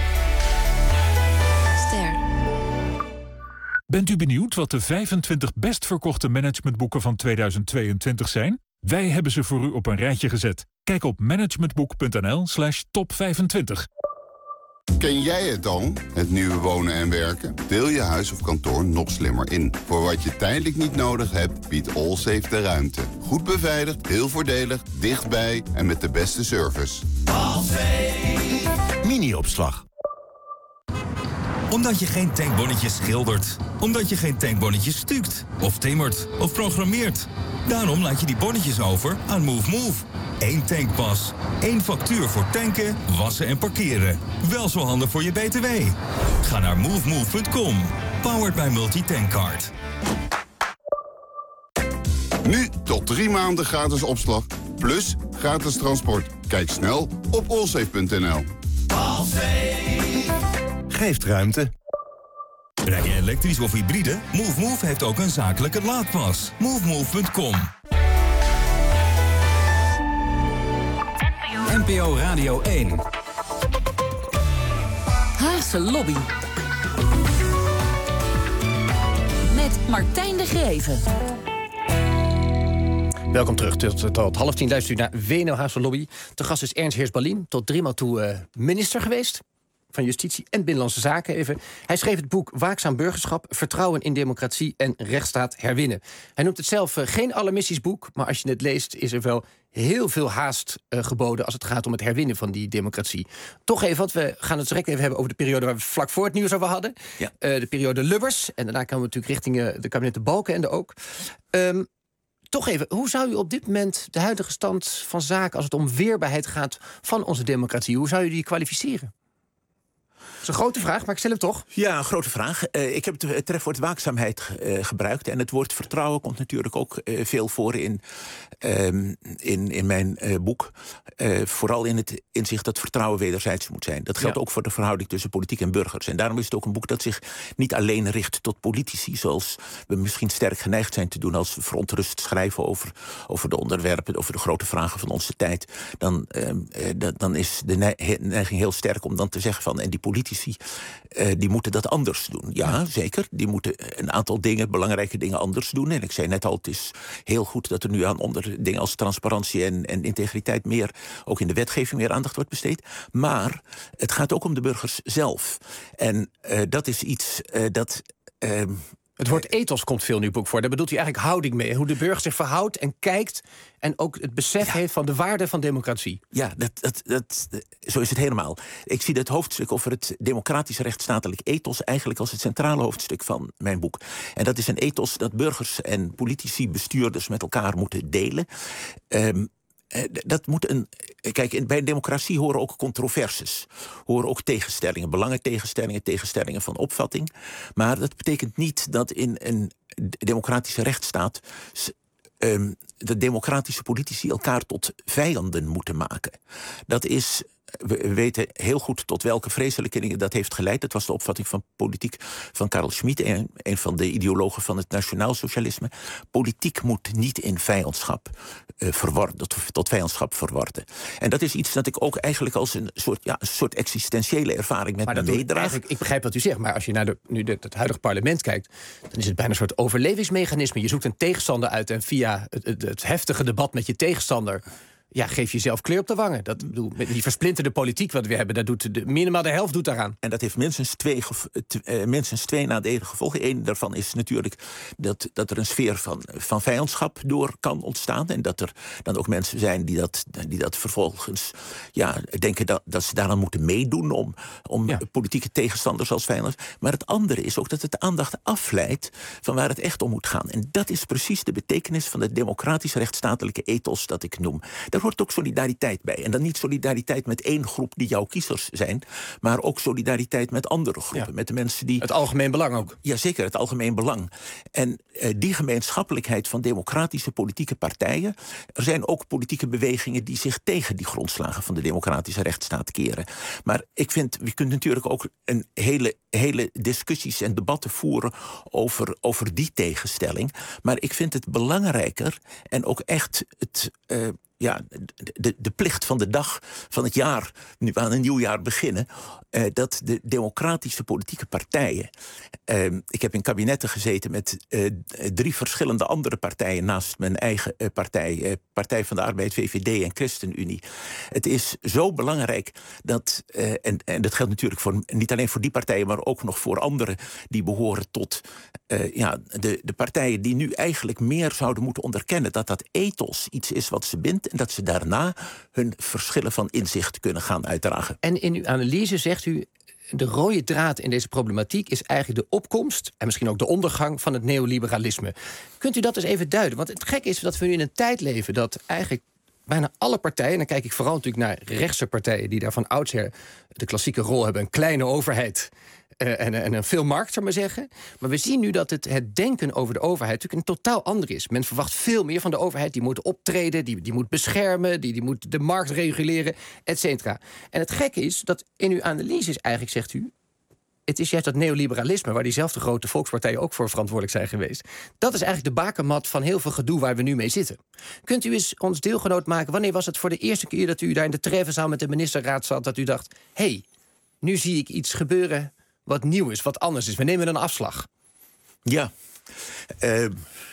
Ster. Bent u benieuwd wat de vijfentwintig best verkochte managementboeken van tweeduizend tweeëntwintig zijn? Wij hebben ze voor u op een rijtje gezet. Kijk op managementboek punt n l slash top vijfentwintig. Ken jij het dan? Het nieuwe wonen en werken? Deel je huis of kantoor nog slimmer in. Voor wat je tijdelijk niet nodig hebt, biedt Allsafe de ruimte. Goed beveiligd, heel voordelig, dichtbij en met de beste service. Allsafe. Mini-opslag. Omdat je geen tankbonnetjes schildert. Omdat je geen tankbonnetjes stukt. Of timmert. Of programmeert. Daarom laat je die bonnetjes over aan Move Move. Eén tankpas. Eén factuur voor tanken, wassen en parkeren. Wel zo handig voor je B T W. Ga naar move move punt com. Powered by Multitankcard. Nu tot drie maanden gratis opslag. Plus gratis transport. Kijk snel op allsafe punt n l. Geeft ruimte. Rij je elektrisch of hybride? Move Move heeft ook een zakelijke laadpas. move move punt com. N P O Radio één. Haagse Lobby. Met Martijn de Greven. Welkom terug. Tot, tot half tien luistert u naar W N L Haagse Lobby. Te gast is Ernst Heers-Ballien, tot driemaal toe uh, minister geweest van Justitie en Binnenlandse Zaken. Even. Hij schreef het boek Waakzaam Burgerschap, Vertrouwen in Democratie en Rechtsstaat herwinnen. Hij noemt het zelf uh, geen alarmistisch boek, maar als je het leest is er wel heel veel haast uh, geboden als het gaat om het herwinnen van die democratie. Toch even, want we gaan het direct even hebben over de periode waar we vlak voor het nieuws over hadden. Ja. Uh, de periode Lubbers. En daarna komen we natuurlijk richting uh, de kabinetten Balkenende ook. Um, Toch even, hoe zou u op dit moment de huidige stand van zaken als het om weerbaarheid gaat van onze democratie, hoe zou u die kwalificeren? is een grote vraag, maar ik stel hem toch. Ja, een grote vraag. Uh, ik heb het, het trefwoord waakzaamheid uh, gebruikt. En het woord vertrouwen komt natuurlijk ook uh, veel voor in, um, in, in mijn uh, boek. Uh, vooral in het inzicht dat vertrouwen wederzijds moet zijn. Dat geldt ja. ook voor de verhouding tussen politiek en burgers. En daarom is het ook een boek dat zich niet alleen richt tot politici, zoals we misschien sterk geneigd zijn te doen als we verontrust schrijven over, over de onderwerpen, over de grote vragen van onze tijd. Dan, uh, uh, dan is de neiging heel sterk om dan te zeggen van, en die politici, uh, die moeten dat anders doen. Ja, ja, zeker. Die moeten een aantal dingen, belangrijke dingen anders doen. En ik zei net al, het is heel goed dat er nu aan onder dingen als transparantie en, en integriteit meer, ook in de wetgeving, meer aandacht wordt besteed. Maar het gaat ook om de burgers zelf. En uh, dat is iets uh, dat... Uh, Het woord ethos komt veel in uw boek voor. Daar bedoelt u eigenlijk houding mee. Hoe de burger zich verhoudt en kijkt en ook het besef ja. heeft van de waarde van democratie. Ja, dat, dat, dat, zo is het helemaal. Ik zie het hoofdstuk over het democratisch rechtsstatelijk ethos eigenlijk als het centrale hoofdstuk van mijn boek. En dat is een ethos dat burgers en politici, bestuurders met elkaar moeten delen. Um, Dat moet een. Kijk, bij een democratie horen ook controverses. Horen ook tegenstellingen, belangentegenstellingen, tegenstellingen van opvatting. Maar dat betekent niet dat in een democratische rechtsstaat um, de democratische politici elkaar tot vijanden moeten maken. Dat is. We weten heel goed tot welke vreselijke dingen dat heeft geleid. Dat was de opvatting van politiek van Carl Schmitt, een, een van de ideologen van het nationaalsocialisme. Politiek moet niet in vijandschap uh, verworden, tot, tot vijandschap verworden. En dat is iets dat ik ook eigenlijk als een soort, ja, een soort existentiële ervaring met maar me dat meedraag. Ik begrijp wat u zegt, maar als je naar de, nu de, het huidige parlement kijkt, dan is het bijna een soort overlevingsmechanisme. Je zoekt een tegenstander uit en via het, het, het heftige debat met je tegenstander, ja, geef jezelf kleur op de wangen. Dat, bedoel, met die versplinterde politiek wat we hebben, dat doet de, minimaal de helft doet daaraan. En dat heeft minstens twee, uh, minstens twee nadelige gevolgen. Eén daarvan is natuurlijk dat, dat er een sfeer van, van vijandschap door kan ontstaan. En dat er dan ook mensen zijn die dat, die dat vervolgens ja, denken dat, dat ze daaraan moeten meedoen om, om ja. politieke tegenstanders als vijanders. Maar het andere is ook dat het de aandacht afleidt van waar het echt om moet gaan. En dat is precies de betekenis van het democratisch rechtsstatelijke ethos dat ik noem. Daar hoort ook solidariteit bij. En dan niet solidariteit met één groep die jouw kiezers zijn, maar ook solidariteit met andere groepen. Ja. Met de mensen die. Het algemeen belang ook. Jazeker, het algemeen belang. En uh, die gemeenschappelijkheid van democratische politieke partijen. Er zijn ook politieke bewegingen die zich tegen die grondslagen van de democratische rechtsstaat keren. Maar ik vind, je kunt natuurlijk ook een hele, hele discussies en debatten voeren over, over die tegenstelling. Maar ik vind het belangrijker en ook echt het. Uh, Ja, de, de plicht van de dag van het jaar, nu we aan een nieuw jaar beginnen, uh, dat de democratische politieke partijen. Uh, ik heb in kabinetten gezeten met uh, drie verschillende andere partijen naast mijn eigen uh, partij, uh, Partij van de Arbeid, V V D en ChristenUnie. Het is zo belangrijk dat, uh, en, en dat geldt natuurlijk voor, niet alleen voor die partijen, maar ook nog voor anderen die behoren tot uh, ja, de, de partijen die nu eigenlijk meer zouden moeten onderkennen dat dat ethos iets is wat ze bindt. En dat ze daarna hun verschillen van inzicht kunnen gaan uitdragen. En in uw analyse zegt u, de rode draad in deze problematiek is eigenlijk de opkomst en misschien ook de ondergang van het neoliberalisme. Kunt u dat eens even duiden? Want het gekke is dat we nu in een tijd leven dat eigenlijk bijna alle partijen, en dan kijk ik vooral natuurlijk naar rechtse partijen die daar van oudsher de klassieke rol hebben, een kleine overheid Uh, en, en een veel markt, zou ik maar zeggen. Maar we zien nu dat het, het denken over de overheid natuurlijk een totaal ander is. Men verwacht veel meer van de overheid. Die moet optreden, die, die moet beschermen, die, die moet de markt reguleren, et cetera. En het gekke is dat in uw analyse is eigenlijk, zegt u, het is juist dat neoliberalisme, waar diezelfde grote volkspartijen ook voor verantwoordelijk zijn geweest. Dat is eigenlijk de bakermat van heel veel gedoe waar we nu mee zitten. Kunt u eens ons deelgenoot maken, wanneer was het voor de eerste keer dat u daar in de treffenzaal met de ministerraad zat, dat u dacht, hé, hey, nu zie ik iets gebeuren wat nieuw is, wat anders is. We nemen een afslag. Ja. Uh,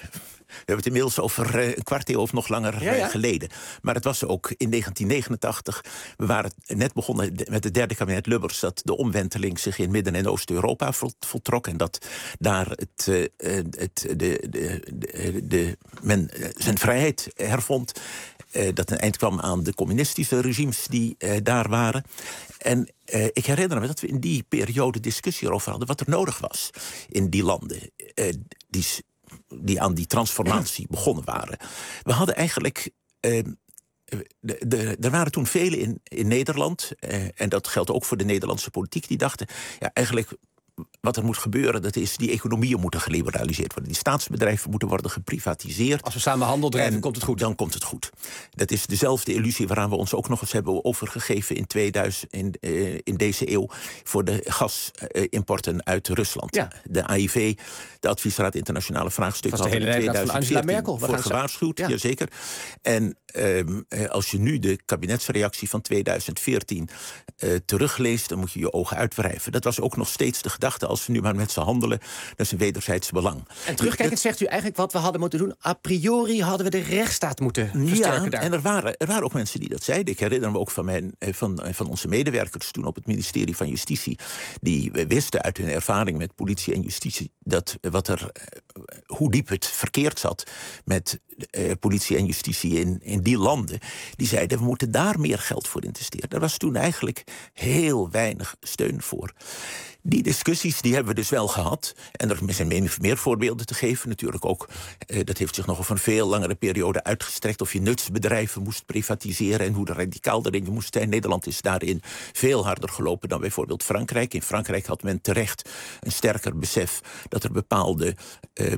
we hebben het inmiddels over uh, een kwart eeuw of nog langer ja, ja. Uh, geleden. Maar het was ook in negentien negenentachtig. We waren net begonnen met het derde kabinet Lubbers, dat de omwenteling zich in Midden- en Oost-Europa voltrok. En dat daar het, uh, het, de, de, de, de, men uh, zijn vrijheid hervond. Uh, dat een eind kwam aan de communistische regimes die uh, daar waren. En uh, ik herinner me dat we in die periode discussie erover hadden wat er nodig was in die landen uh, die, die aan die transformatie begonnen waren. We hadden eigenlijk uh, de, de, er waren toen velen in, in Nederland, uh, en dat geldt ook voor de Nederlandse politiek, die dachten, ja, eigenlijk wat er moet gebeuren, dat is die economieën moeten geliberaliseerd worden. Die staatsbedrijven moeten worden geprivatiseerd. Als we samen handel drijven, en komt het goed. Dan komt het goed. Dat is dezelfde illusie waaraan we ons ook nog eens hebben overgegeven in, tweeduizend, in, uh, in deze eeuw voor de gasimporten uit Rusland. Ja. De A I V, de Adviesraad Internationale Vraagstukken, had in tweeduizend veertien voor gewaarschuwd. Ja. Jazeker. En um, als je nu de kabinetsreactie van tweeduizend veertien uh, terugleest, dan moet je je ogen uitwrijven. Dat was ook nog steeds de gedachte. Als we nu maar met z'n handelen, dat is een wederzijds belang. En terugkijkend zegt u eigenlijk wat we hadden moeten doen. A priori hadden we de rechtsstaat moeten versterken. Ja, daar. En er waren, er waren ook mensen die dat zeiden. Ik herinner me ook van, mijn, van, van onze medewerkers toen op het ministerie van Justitie. Die wisten uit hun ervaring met politie en justitie dat wat er, hoe diep het verkeerd zat met uh, politie en justitie in, in die landen. Die zeiden, we moeten daar meer geld voor investeren. Daar was toen eigenlijk heel weinig steun voor. Die discussies die hebben we dus wel gehad. En er zijn meer voorbeelden te geven. Natuurlijk ook, eh, dat heeft zich nog over een veel langere periode uitgestrekt. Of je nutsbedrijven moest privatiseren en hoe de radicaal daarin moest zijn. Nederland is daarin veel harder gelopen dan bijvoorbeeld Frankrijk. In Frankrijk had men terecht een sterker besef dat er bepaalde, eh,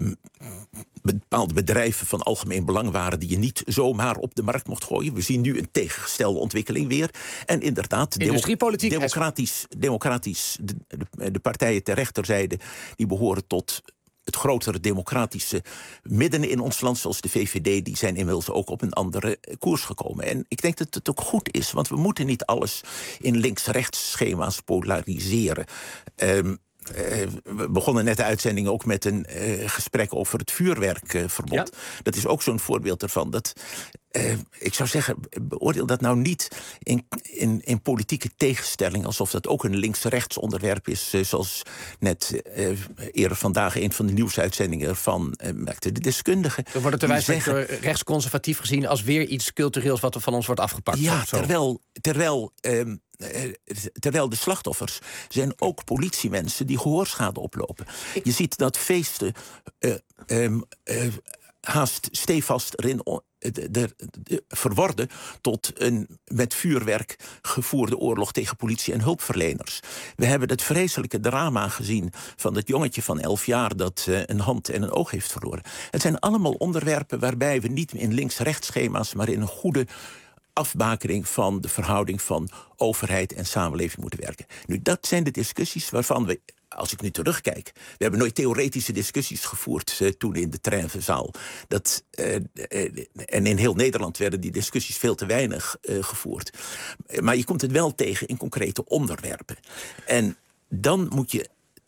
bepaalde bedrijven van algemeen belang waren die je niet zomaar op de markt mocht gooien. We zien nu een tegengestelde ontwikkeling weer. En inderdaad, industriepolitiek, democratisch, democratisch de, de, de partijen ter rechterzijde, die behoren tot het grotere democratische midden in ons land, zoals de V V D, die zijn inmiddels ook op een andere koers gekomen. En ik denk dat het ook goed is, want we moeten niet alles in links-rechts schema's polariseren. Um, Uh, we begonnen net de uitzending ook met een uh, gesprek over het vuurwerkverbod. Uh, ja. Dat is ook zo'n voorbeeld ervan. Dat, uh, ik zou zeggen, beoordeel dat nou niet in, in, in politieke tegenstelling, alsof dat ook een links-rechts onderwerp is, uh, zoals net uh, eerder vandaag een van de nieuwsuitzendingen van uh, maakte de deskundigen. Er wordt het te wijze rechtsconservatief gezien als weer iets cultureels wat er van ons wordt afgepakt. Ja, terwijl, terwijl um, terwijl de slachtoffers zijn ook politiemensen die gehoorschade oplopen. Je ziet dat feesten uh, um, uh, haast stevast erin de, de, de, verworden tot een met vuurwerk gevoerde oorlog tegen politie en hulpverleners. We hebben het vreselijke drama gezien van dat jongetje van elf jaar dat uh, een hand en een oog heeft verloren. Het zijn allemaal onderwerpen waarbij we niet in links-rechts schema's, maar in een goede afbakening van de verhouding van overheid en samenleving moeten werken. Nu, dat zijn de discussies waarvan we, als ik nu terugkijk, we hebben nooit theoretische discussies gevoerd uh, toen in de Trèvezaal. Dat, uh, uh, en in heel Nederland werden die discussies veel te weinig uh, gevoerd. Maar je komt het wel tegen in concrete onderwerpen. En dan moet je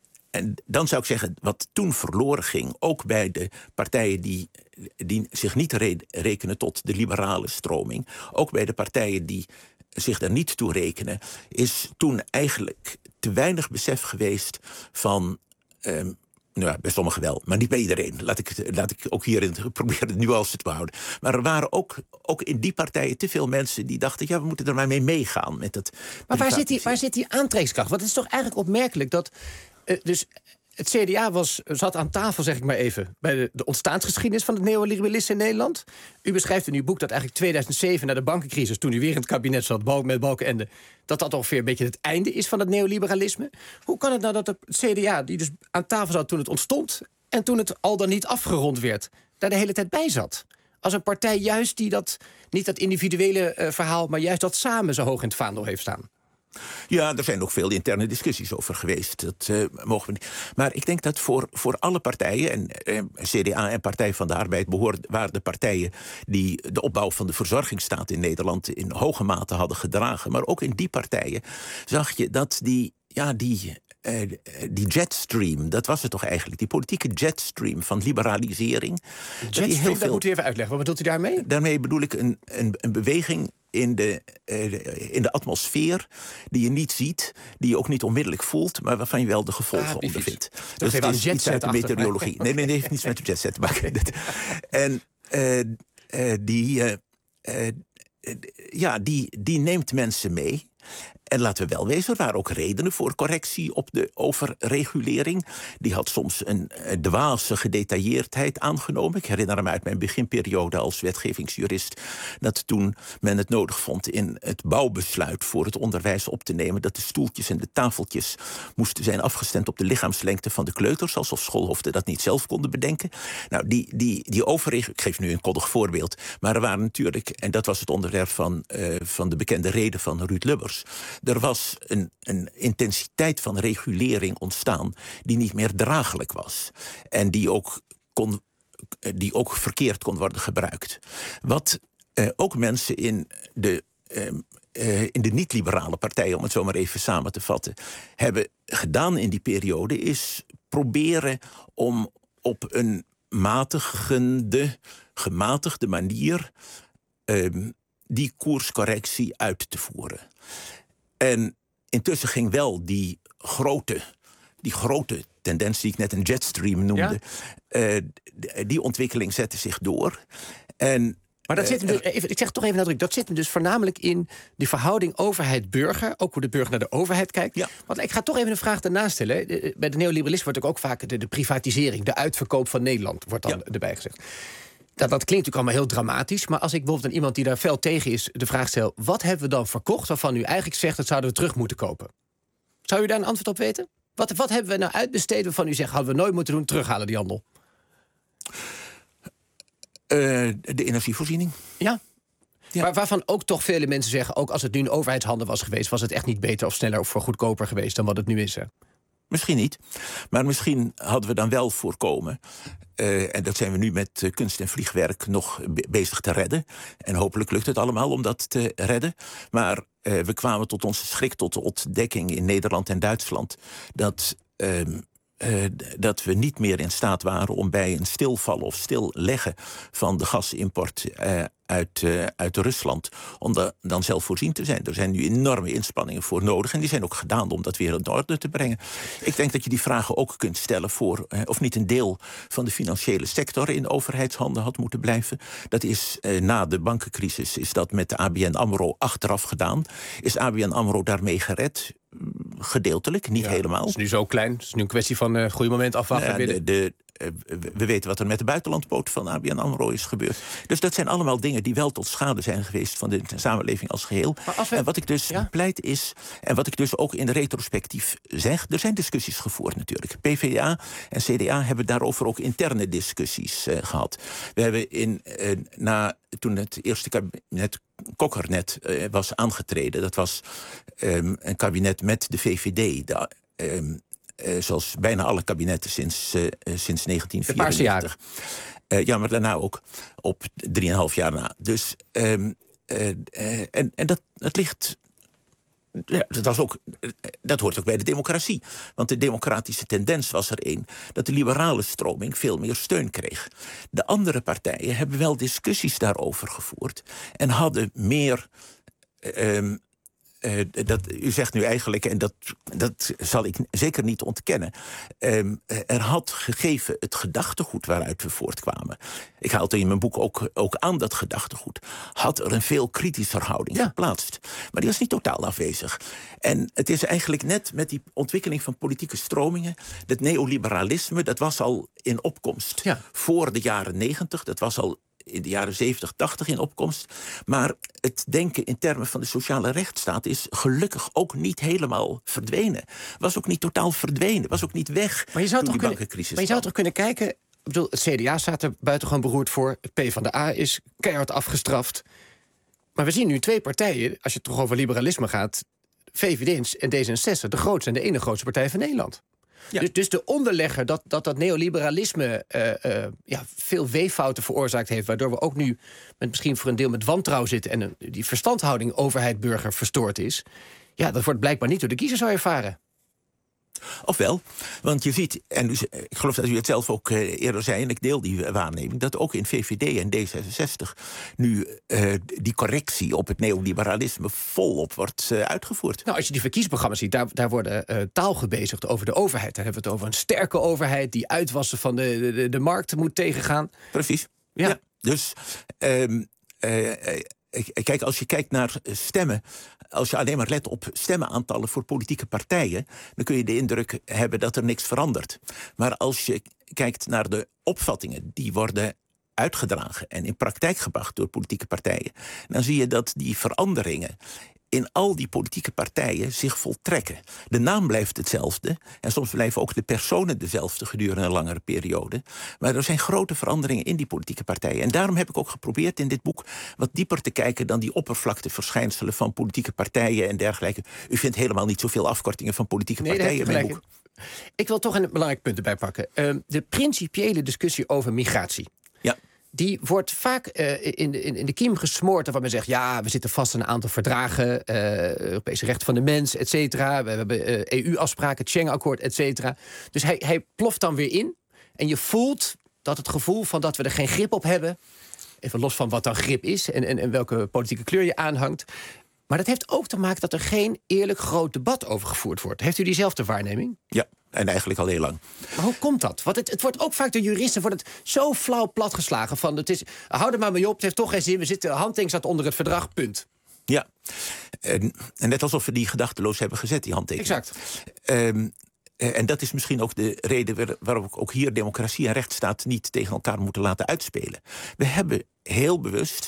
En dan zou ik zeggen, wat toen verloren ging, ook bij de partijen die, die zich niet re- rekenen tot de liberale stroming, ook bij de partijen die zich daar niet toe rekenen, is toen eigenlijk te weinig besef geweest van, Um, nou ja, bij sommigen wel, maar niet bij iedereen. Laat ik, laat ik ook hierin proberen de nuance te behouden. Maar er waren ook, ook in die partijen te veel mensen die dachten, ja, we moeten er maar mee meegaan met het. Maar waar zit, die, waar zit die aantrekkingskracht? Want het is toch eigenlijk opmerkelijk dat Uh, dus het C D A was, zat aan tafel, zeg ik maar even, bij de, de ontstaansgeschiedenis van het neoliberalisme in Nederland. U beschrijft in uw boek dat eigenlijk tweeduizend zeven, na de bankencrisis, toen u weer in het kabinet zat met Balkenende, dat dat ongeveer een beetje het einde is van het neoliberalisme. Hoe kan het nou dat het C D A, die dus aan tafel zat toen het ontstond en toen het al dan niet afgerond werd, daar de hele tijd bij zat? Als een partij juist die dat, niet dat individuele uh, verhaal, maar juist dat samen zo hoog in het vaandel heeft staan. Ja, er zijn ook veel interne discussies over geweest. Dat uh, mogen we niet. Maar ik denk dat voor, voor alle partijen, en eh, C D A en Partij van de Arbeid behoorden, waren de partijen die de opbouw van de verzorgingsstaat in Nederland in hoge mate hadden gedragen. Maar ook in die partijen zag je dat die, ja, die, uh, die jetstream, dat was het toch eigenlijk, die politieke jetstream van liberalisering. Jetstream, dat, heel veel, dat moet u even uitleggen. Wat bedoelt u daarmee? Daarmee bedoel ik een, een, een beweging in de, uh, in de atmosfeer die je niet ziet, die je ook niet onmiddellijk voelt, maar waarvan je wel de gevolgen ah, ondervindt. Dus het is iets uit de meteorologie. Nee, nee, nee, heeft niets met de jetset te maken. En uh, uh, die, uh, uh, ja, die, die neemt mensen mee. en laten we wel wezen, er waren ook redenen voor correctie op de overregulering. Die had soms een dwaze gedetailleerdheid aangenomen. Ik herinner me uit mijn beginperiode als wetgevingsjurist dat toen men het nodig vond in het bouwbesluit voor het onderwijs op te nemen dat de stoeltjes en de tafeltjes moesten zijn afgestemd op de lichaamslengte van de kleuters, alsof schoolhoofden dat niet zelf konden bedenken. Nou, die, die, die overregulering, ik geef nu een koddig voorbeeld, maar er waren natuurlijk, en dat was het onderwerp van, uh, van de bekende reden van Ruud Lubbers, er was een, een intensiteit van regulering ontstaan die niet meer draaglijk was. En die ook, kon, die ook verkeerd kon worden gebruikt. Wat uh, ook mensen in de, uh, uh, in de niet-liberale partijen, om het zo maar even samen te vatten, hebben gedaan in die periode, is proberen om op een matigende, gematigde manier uh, die koerscorrectie uit te voeren. En intussen ging wel die grote, die grote tendens die ik net een jetstream noemde, ja? uh, die ontwikkeling zette zich door. En Maar dat zit hem dus, even, ik zeg het toch even nadruk, dat zit hem dus voornamelijk in die verhouding overheid-burger, ook hoe de burger naar de overheid kijkt. Ja. Want ik ga toch even een vraag daarnaast stellen. Bij de neoliberalisme wordt ook vaak de, de privatisering, de uitverkoop van Nederland, wordt dan ja. erbij gezegd. Dat, dat klinkt natuurlijk allemaal heel dramatisch, maar als ik bijvoorbeeld aan iemand die daar fel tegen is de vraag stel, wat hebben we dan verkocht waarvan u eigenlijk zegt dat zouden we terug moeten kopen? Zou u daar een antwoord op weten? Wat, wat hebben we nou uitbesteed waarvan u zegt hadden we nooit moeten doen, terughalen die handel? Uh, de energievoorziening. Ja. Ja. Maar waarvan ook toch vele mensen zeggen, ook als het nu in overheidshanden was geweest, was het echt niet beter of sneller of voor goedkoper geweest dan wat het nu is. Hè? Misschien niet. Maar misschien hadden we dan wel voorkomen. Uh, en dat zijn we nu met uh, kunst en vliegwerk nog be- bezig te redden. En hopelijk lukt het allemaal om dat te redden. Maar uh, we kwamen tot onze schrik tot de ontdekking in Nederland en Duitsland dat Uh, Uh, dat we niet meer in staat waren om bij een stilvallen of stilleggen van de gasimport uh, uit, uh, uit Rusland, om da- dan zelfvoorzien te zijn. Er zijn nu enorme inspanningen voor nodig en die zijn ook gedaan om dat weer in orde te brengen. Ik denk dat je die vragen ook kunt stellen voor uh, of niet een deel van de financiële sector in overheidshanden had moeten blijven. Dat is uh, na de bankencrisis is dat met de A B N AMRO achteraf gedaan. Is A B N AMRO daarmee gered? Gedeeltelijk, niet ja, helemaal. Het is nu zo klein. Het is nu een kwestie van een uh, goede moment afwachten. Ja, de, de, uh, we weten wat er met de buitenlandpoot van A B N AMRO is gebeurd. Dus dat zijn allemaal dingen die wel tot schade zijn geweest van de samenleving als geheel. We... En wat ik dus ja? pleit is, en wat ik dus ook in de retrospectief zeg, er zijn discussies gevoerd natuurlijk. P V D A en C D A hebben daarover ook interne discussies uh, gehad. We hebben in, uh, na, toen het eerste kabinet Kokker net uh, was aangetreden, dat was um, een kabinet met de V V D, de, um, uh, zoals bijna alle kabinetten sinds, uh, sinds negentien vierennegentig. De paarse jaren. Uh, ja, maar daarna ook, op drieënhalf jaar na. Dus, um, uh, uh, en, en dat, dat ligt... Ja, dat, was ook, dat hoort ook bij de democratie. Want de democratische tendens was er één dat de liberale stroming veel meer steun kreeg. De andere partijen hebben wel discussies daarover gevoerd en hadden meer. Um, Uh, dat, u zegt nu eigenlijk, en dat, dat zal ik zeker niet ontkennen, Um, er had gegeven het gedachtegoed waaruit we voortkwamen. Ik haal het in mijn boek ook, ook aan, dat gedachtegoed had er een veel kritischer houding ja. geplaatst. Maar die was niet totaal afwezig. En het is eigenlijk net met die ontwikkeling van politieke stromingen, dat neoliberalisme, dat was al in opkomst ja. voor de jaren negentig, dat was al in de jaren zeventig, tachtig in opkomst. Maar het denken in termen van de sociale rechtsstaat is gelukkig ook niet helemaal verdwenen. Was ook niet totaal verdwenen, was ook niet weg maar je zou toen toch die kunnen, bankencrisis Maar je zou toch kunnen kijken, ik bedoel, het C D A staat er buitengewoon beroerd voor, het PvdA is keihard afgestraft. Maar we zien nu twee partijen, als je het toch over liberalisme gaat, V V D en D zesenzestig, de grootste en de ene grootste partij van Nederland. Ja. Dus, dus de onderlegger dat dat, dat neoliberalisme uh, uh, ja, veel weeffouten veroorzaakt heeft, waardoor we ook nu met, misschien voor een deel met wantrouwen zitten en een, die verstandhouding overheid-burger verstoord is. Ja, dat wordt blijkbaar niet door de kiezer zo ervaren. Ofwel, want je ziet, en u, ik geloof dat u het zelf ook uh, eerder zei, en ik deel die waarneming, dat ook in V V D en D zesenzestig nu uh, die correctie op het neoliberalisme volop wordt uh, uitgevoerd. Nou, als je die verkiezingsprogramma's ziet, daar, daar worden uh, taal gebezigd over de overheid. Daar hebben we het over een sterke overheid die uitwassen van de, de, de markt moet tegengaan. Precies, ja. ja. Dus um, uh, uh, kijk, als je kijkt naar stemmen, als je alleen maar let op stemmenaantallen voor politieke partijen, dan kun je de indruk hebben dat er niks verandert. Maar als je kijkt naar de opvattingen die worden uitgedragen en in praktijk gebracht door politieke partijen, dan zie je dat die veranderingen in al die politieke partijen zich voltrekken. De naam blijft hetzelfde en soms blijven ook de personen dezelfde gedurende een langere periode. Maar er zijn grote veranderingen in die politieke partijen. En daarom heb ik ook geprobeerd in dit boek wat dieper te kijken dan die oppervlakteverschijnselen van politieke partijen en dergelijke. U vindt helemaal niet zoveel afkortingen van politieke nee, partijen in mijn boek. Ik wil toch een belangrijk punt erbij pakken. Uh, de principiële discussie over migratie. Ja. Die wordt vaak uh, in, de, in, in de kiem gesmoord. Waarvan men zegt, ja, we zitten vast aan een aantal verdragen. Uh, Europese rechten van de mens, et cetera. We hebben uh, E U-afspraken, het Schengen-akkoord, et cetera. Dus hij, hij ploft dan weer in. En je voelt dat het gevoel van dat we er geen grip op hebben. Even los van wat dan grip is en, en, en welke politieke kleur je aanhangt. Maar dat heeft ook te maken dat er geen eerlijk groot debat over gevoerd wordt. Heeft u diezelfde waarneming? Ja, en eigenlijk al heel lang. Maar hoe komt dat? Want het, het wordt ook vaak door juristen wordt het zo flauw platgeslagen. Van het is, hou er maar mee op, het heeft toch geen zin. We zitten, handtekening staat onder het verdrag, punt. Ja, en, en net alsof we die gedachteloos hebben gezet, die handtekening. Exact. Um, En dat is misschien ook de reden waarom ook hier democratie en rechtsstaat niet tegen elkaar moeten laten uitspelen. We hebben heel bewust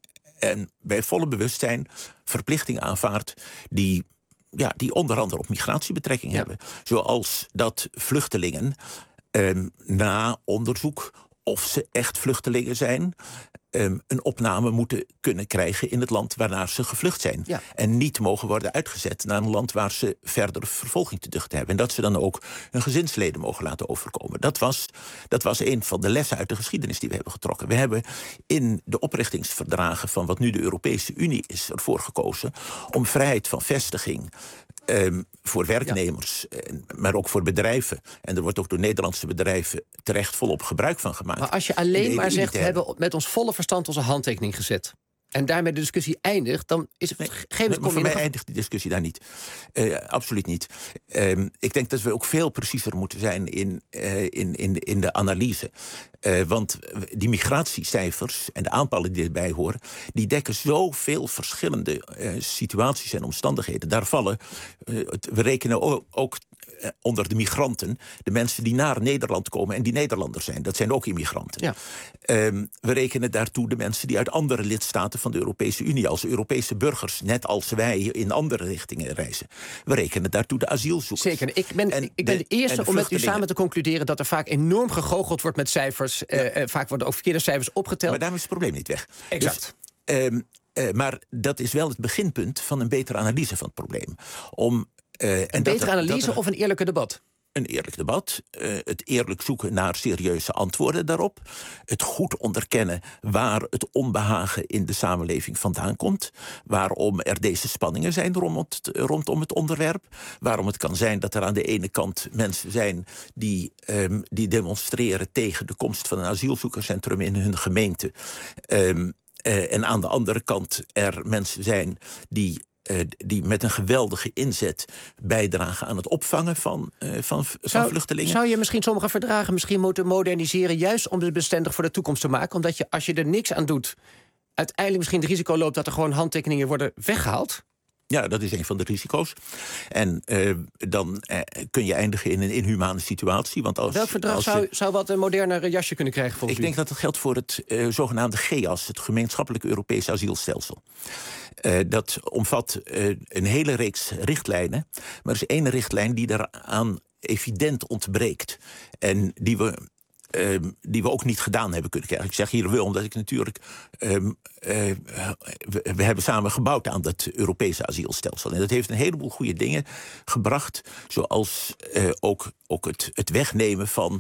en bij volle bewustzijn verplichtingen aanvaard die, ja, die onder andere op migratie betrekking ja. hebben. Zoals dat vluchtelingen um, na onderzoek of ze echt vluchtelingen zijn, Um, een opname moeten kunnen krijgen in het land waarnaar ze gevlucht zijn. Ja. En niet mogen worden uitgezet naar een land waar ze verdere vervolging te duchten hebben. En dat ze dan ook hun gezinsleden mogen laten overkomen. Dat was, dat was een van de lessen uit de geschiedenis die we hebben getrokken. We hebben in de oprichtingsverdragen van wat nu de Europese Unie is ervoor gekozen om vrijheid van vestiging, Um, voor werknemers, ja. maar ook voor bedrijven. En er wordt ook door Nederlandse bedrijven terecht volop gebruik van gemaakt. Maar als je alleen maar zegt, we hebben met ons volle verstand onze handtekening gezet en daarmee de discussie eindigt, dan is het nee, geen maar voor mij eindigt die discussie daar niet. Uh, absoluut niet. Um, ik denk dat we ook veel preciezer moeten zijn in, uh, in, in, in de analyse. Uh, want die migratiecijfers en de aantallen die erbij horen, die dekken zoveel verschillende uh, situaties en omstandigheden. Daar vallen, uh, we rekenen ook, ook uh, onder de migranten de mensen die naar Nederland komen en die Nederlanders zijn. Dat zijn ook immigranten. Ja. Um, we rekenen daartoe de mensen die uit andere lidstaten van de Europese Unie als Europese burgers, net als wij in andere richtingen reizen. We rekenen daartoe de asielzoekers. Zeker. Ik ben, ik ben de, de eerste de om met u samen te concluderen dat er vaak enorm gegoocheld wordt met cijfers. Ja. Uh, vaak worden ook verkeerde cijfers opgeteld. Maar daarom is het probleem niet weg. Exact. Dus, um, uh, maar dat is wel het beginpunt van een betere analyse van het probleem. Om, uh, een en betere dat er, analyse dat er, of een eerlijker debat? Een eerlijk debat, uh, het eerlijk zoeken naar serieuze antwoorden daarop, het goed onderkennen waar het onbehagen in de samenleving vandaan komt, waarom er deze spanningen zijn rondom het, rondom het onderwerp, waarom het kan zijn dat er aan de ene kant mensen zijn die, um, die demonstreren tegen de komst van een asielzoekerscentrum in hun gemeente, um, uh, en aan de andere kant er mensen zijn die Uh, die met een geweldige inzet bijdragen aan het opvangen van, uh, van, van zou, vluchtelingen. Zou je misschien sommige verdragen misschien moeten moderniseren, juist om het bestendig voor de toekomst te maken? Omdat je, als je er niks aan doet, uiteindelijk misschien het risico loopt dat er gewoon handtekeningen worden weggehaald? Ja, dat is een van de risico's. En uh, dan uh, kun je eindigen in een inhumane situatie. Want als, Welk verdrag als je, zou, zou wat een moderner jasje kunnen krijgen volgens Ik u? denk dat het geldt voor het uh, zogenaamde G E A S, het gemeenschappelijk Europees asielstelsel. Uh, dat omvat uh, een hele reeks richtlijnen. Maar er is één richtlijn die daaraan evident ontbreekt. En die we... Uh, die we ook niet gedaan hebben kunnen krijgen. Ik zeg hier wel, omdat ik natuurlijk... Um, uh, we, we hebben samen gebouwd aan dat Europese asielstelsel. En dat heeft een heleboel goede dingen gebracht. Zoals uh, ook, ook het, het wegnemen van...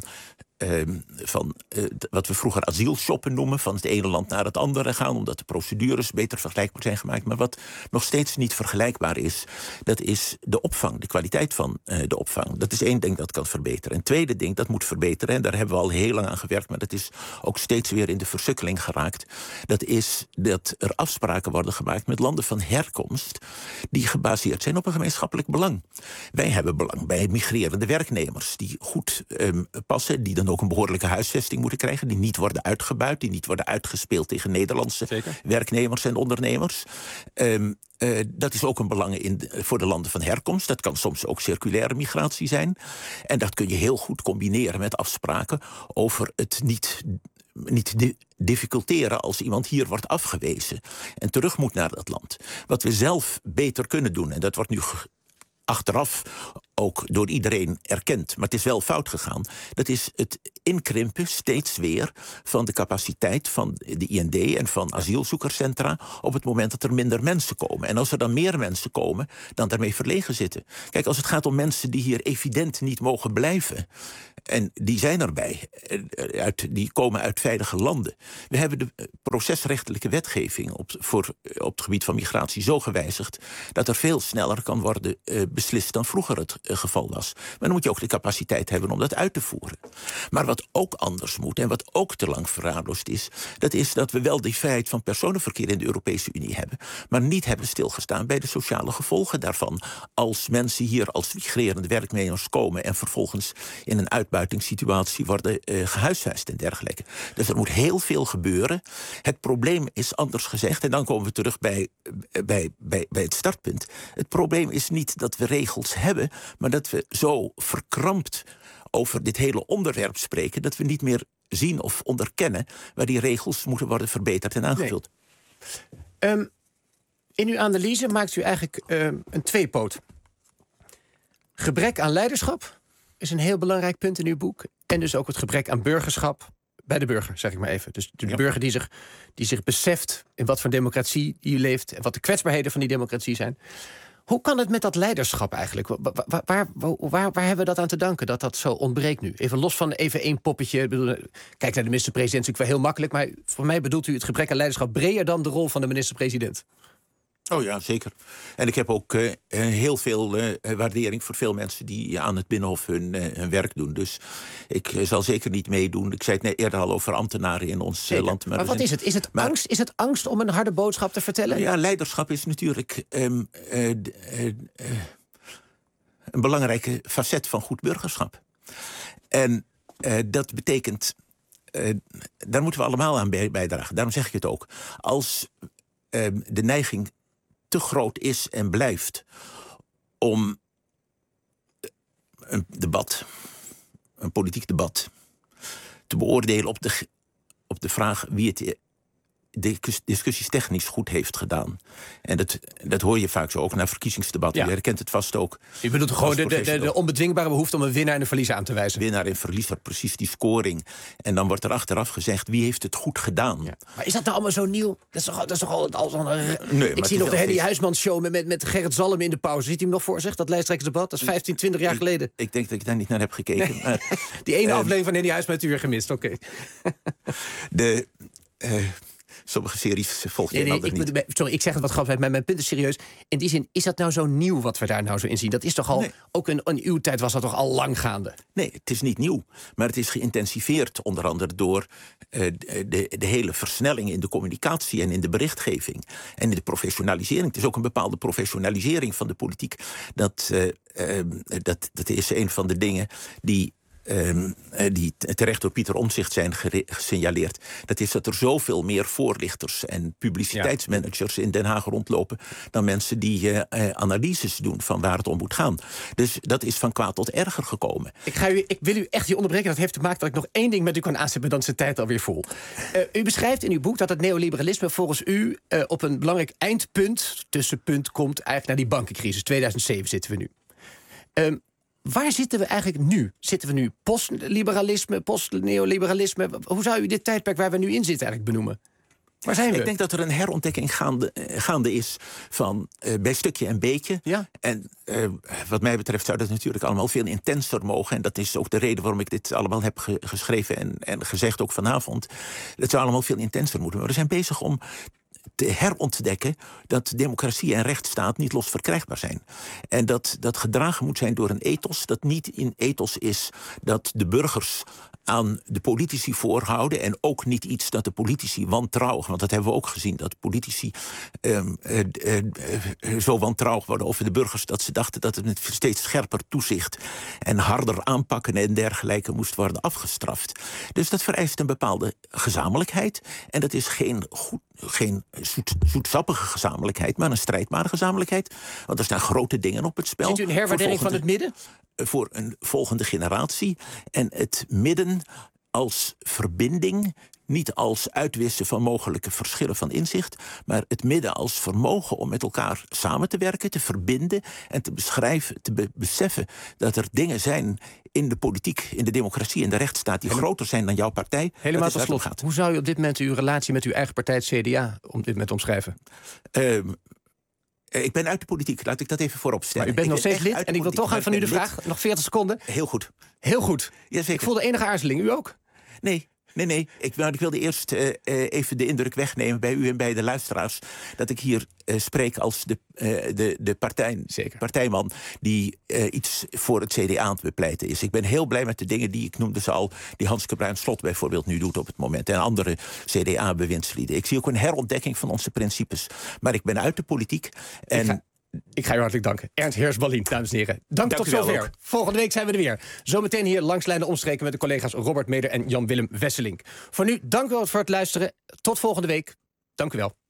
Um, van uh, wat we vroeger asielshoppen noemen, van het ene land naar het andere gaan, omdat de procedures beter vergelijkbaar zijn gemaakt. Maar wat nog steeds niet vergelijkbaar is, dat is de opvang, de kwaliteit van uh, de opvang. Dat is één ding dat kan verbeteren. Een tweede ding dat moet verbeteren, en daar hebben we al heel lang aan gewerkt, maar dat is ook steeds weer in de versukkeling geraakt. Dat is dat er afspraken worden gemaakt met landen van herkomst die gebaseerd zijn op een gemeenschappelijk belang. Wij hebben belang bij migrerende werknemers die goed um, passen, die dan ook een behoorlijke huisvesting moeten krijgen, die niet worden uitgebuit, die niet worden uitgespeeld tegen Nederlandse Zeker. werknemers en ondernemers. Um, uh, dat is ook een belang in de, voor de landen van herkomst. Dat kan soms ook circulaire migratie zijn. En dat kun je heel goed combineren met afspraken over het niet... niet di- difficulteren als iemand hier wordt afgewezen en terug moet naar dat land. Wat we zelf beter kunnen doen, en dat wordt nu ge- achteraf ook door iedereen erkend, maar het is wel fout gegaan, dat is het inkrimpen steeds weer van de capaciteit van de I N D en van asielzoekerscentra op het moment dat er minder mensen komen. En als er dan meer mensen komen, dan daarmee verlegen zitten. Kijk, als het gaat om mensen die hier evident niet mogen blijven, en die zijn erbij, uit, die komen uit veilige landen. We hebben de procesrechtelijke wetgeving op, voor, op het gebied van migratie zo gewijzigd dat er veel sneller kan worden uh, beslist dan vroeger het uh, geval was. Maar dan moet je ook de capaciteit hebben om dat uit te voeren. Maar wat ook anders moet en wat ook te lang verwaarloosd is, dat is dat we wel die vrijheid van personenverkeer in de Europese Unie hebben, maar niet hebben stilgestaan bij de sociale gevolgen daarvan. Als mensen hier als migrerende werknemers komen en vervolgens in een uitbuitingssituatie worden uh, gehuisvest en dergelijke. Dus er moet heel veel gebeuren. Het probleem is anders gezegd, en dan komen we terug bij, bij, bij, bij het startpunt. Het probleem is niet dat we regels hebben, maar dat we zo verkrampt over dit hele onderwerp spreken, dat we niet meer zien of onderkennen waar die regels moeten worden verbeterd en aangevuld. Nee. Um, in uw analyse maakt u eigenlijk um, een tweepoot. Gebrek aan leiderschap is een heel belangrijk punt in uw boek. En dus ook het gebrek aan burgerschap bij de burger, zeg ik maar even. Dus de ja. burger die zich, die zich beseft in wat voor democratie die leeft en wat de kwetsbaarheden van die democratie zijn. Hoe kan het met dat leiderschap eigenlijk? Waar, waar, waar, waar, waar hebben we dat aan te danken, dat dat zo ontbreekt nu? Even los van even één poppetje. Ik bedoel, kijk naar de minister-president, natuurlijk wel heel makkelijk, maar voor mij bedoelt u het gebrek aan leiderschap breder dan de rol van de minister-president. Oh ja, zeker. En ik heb ook uh, heel veel uh, waardering voor veel mensen die aan het Binnenhof hun, uh, hun werk doen. Dus ik uh, zal zeker niet meedoen. Ik zei het net eerder al over ambtenaren in ons uh, land. Maar, maar wat is het? Is het, maar, angst? is het angst om een harde boodschap te vertellen? Ja, leiderschap is natuurlijk um, uh, uh, uh, een belangrijke facet van goed burgerschap. En uh, dat betekent, uh, daar moeten we allemaal aan bijdragen. Daarom zeg ik het ook. Als uh, de neiging te groot is en blijft om een debat, een politiek debat, te beoordelen op de, op de vraag wie het de discussies technisch goed heeft gedaan. En dat, dat hoor je vaak zo ook naar verkiezingsdebatten. Ja. Je herkent het vast ook. Je bedoelt gewoon de, de, de, de onbedwingbare behoefte om een winnaar en een verliezer aan te wijzen. Winnaar en verliezer, precies die scoring. En dan wordt er achteraf gezegd, wie heeft het goed gedaan? Ja. Maar is dat nou allemaal zo nieuw? Dat is toch, dat is toch al, al zo'n... Nee, ik zie nog de Henny Huisman show met, met, met Gerrit Zalm in de pauze. Ziet u hem nog voor zich, dat lijsttrekkersdebat? Dat is vijftien, twintig jaar ik, geleden. Ik denk dat ik daar niet naar heb gekeken. Nee. Maar, die ene uh, aflevering van Henny Huisman heeft u weer gemist, oké. Okay. de... Uh, Sommige series volg je nee, nee, ik niet. Moet, sorry, ik zeg het wat grappig, maar mijn punt is serieus. In die zin, is dat nou zo nieuw wat we daar nou zo in zien? Dat is toch al, nee. ook in, in uw tijd was dat toch al lang gaande? Nee, het is niet nieuw. Maar het is geïntensiveerd, onder andere door uh, de, de hele versnelling in de communicatie en in de berichtgeving. En in de professionalisering. Het is ook een bepaalde professionalisering van de politiek. Dat, uh, uh, dat, dat is een van de dingen die... Um, die terecht door Pieter Omtzigt zijn gesignaleerd. Dat is dat er zoveel meer voorlichters en publiciteitsmanagers ja. in Den Haag rondlopen dan mensen die uh, uh, analyses doen van waar het om moet gaan. Dus dat is van kwaad tot erger gekomen. Ik, ga u, ik wil u echt hier onderbreken. Dat heeft te maken dat ik nog één ding met u kan aanzetten, dan is de tijd alweer vol. Uh, u beschrijft in uw boek dat het neoliberalisme volgens u uh, op een belangrijk eindpunt, tussenpunt, komt eigenlijk naar die bankencrisis. tweeduizend zeven zitten we nu. Um, Waar zitten we eigenlijk nu? Zitten we nu postliberalisme, postneoliberalisme? Hoe zou u dit tijdperk waar we nu in zitten eigenlijk benoemen? Waar zijn we? Ik denk dat er een herontdekking gaande, gaande is van uh, bij stukje en beetje. Ja. En uh, wat mij betreft zou dat natuurlijk allemaal veel intenser mogen. En dat is ook de reden waarom ik dit allemaal heb ge- geschreven en, en gezegd ook vanavond. Het zou allemaal veel intenser moeten. Maar we zijn bezig om te herontdekken dat democratie en rechtsstaat niet los verkrijgbaar zijn. En dat dat gedragen moet zijn door een ethos dat niet in ethos is dat de burgers aan de politici voorhouden. En ook niet iets dat de politici wantrouwen. Want dat hebben we ook gezien. Dat politici um, uh, uh, uh, zo wantrouwig worden over de burgers. Dat ze dachten dat het met steeds scherper toezicht en harder aanpakken en dergelijke moest worden afgestraft. Dus dat vereist een bepaalde gezamenlijkheid. En dat is geen, goed, geen zoet, zoetsappige gezamenlijkheid, maar een strijdbare gezamenlijkheid. Want er staan grote dingen op het spel. Ziet u een herwaardering van het midden? Voor een volgende generatie. En het midden als verbinding, niet als uitwissen van mogelijke verschillen van inzicht, maar het midden als vermogen om met elkaar samen te werken, te verbinden en te beschrijven, te be- beseffen dat er dingen zijn in de politiek, in de democratie, in de rechtsstaat die Helemaal, groter zijn dan jouw partij. Helemaal tot slot. Gaat. Hoe zou u op dit moment uw relatie met uw eigen partij, het C D A, om dit moment omschrijven? Uh, Ik ben uit de politiek, laat ik dat even voorop stellen. Maar u bent ik nog ben steeds lid en ik wil toch aan van u de vraag. Lid. Nog veertig seconden. Heel goed. Heel goed. Ja, zeker. Ik voelde enige aarzeling. U ook? Nee. Nee, nee. Ik, nou, ik wilde eerst uh, uh, even de indruk wegnemen bij u en bij de luisteraars dat ik hier uh, spreek als de, uh, de, de partij, partijman die uh, iets voor het C D A aan het bepleiten is. Ik ben heel blij met de dingen die ik noemde ze al, die Hanske Bruins-Slot bijvoorbeeld nu doet op het moment en andere C D A-bewindslieden. Ik zie ook een herontdekking van onze principes. Maar ik ben uit de politiek en... Ik ga... Ik ga u hartelijk danken. Ernst Heers-Ballien, dames en heren. Dank, Dank tot zover. Volgende week zijn we er weer. Zometeen hier langs Lijnen Omstreken met de collega's Robert Meder en Jan-Willem Wesselink. Voor nu, dank u wel voor het luisteren. Tot volgende week. Dank u wel.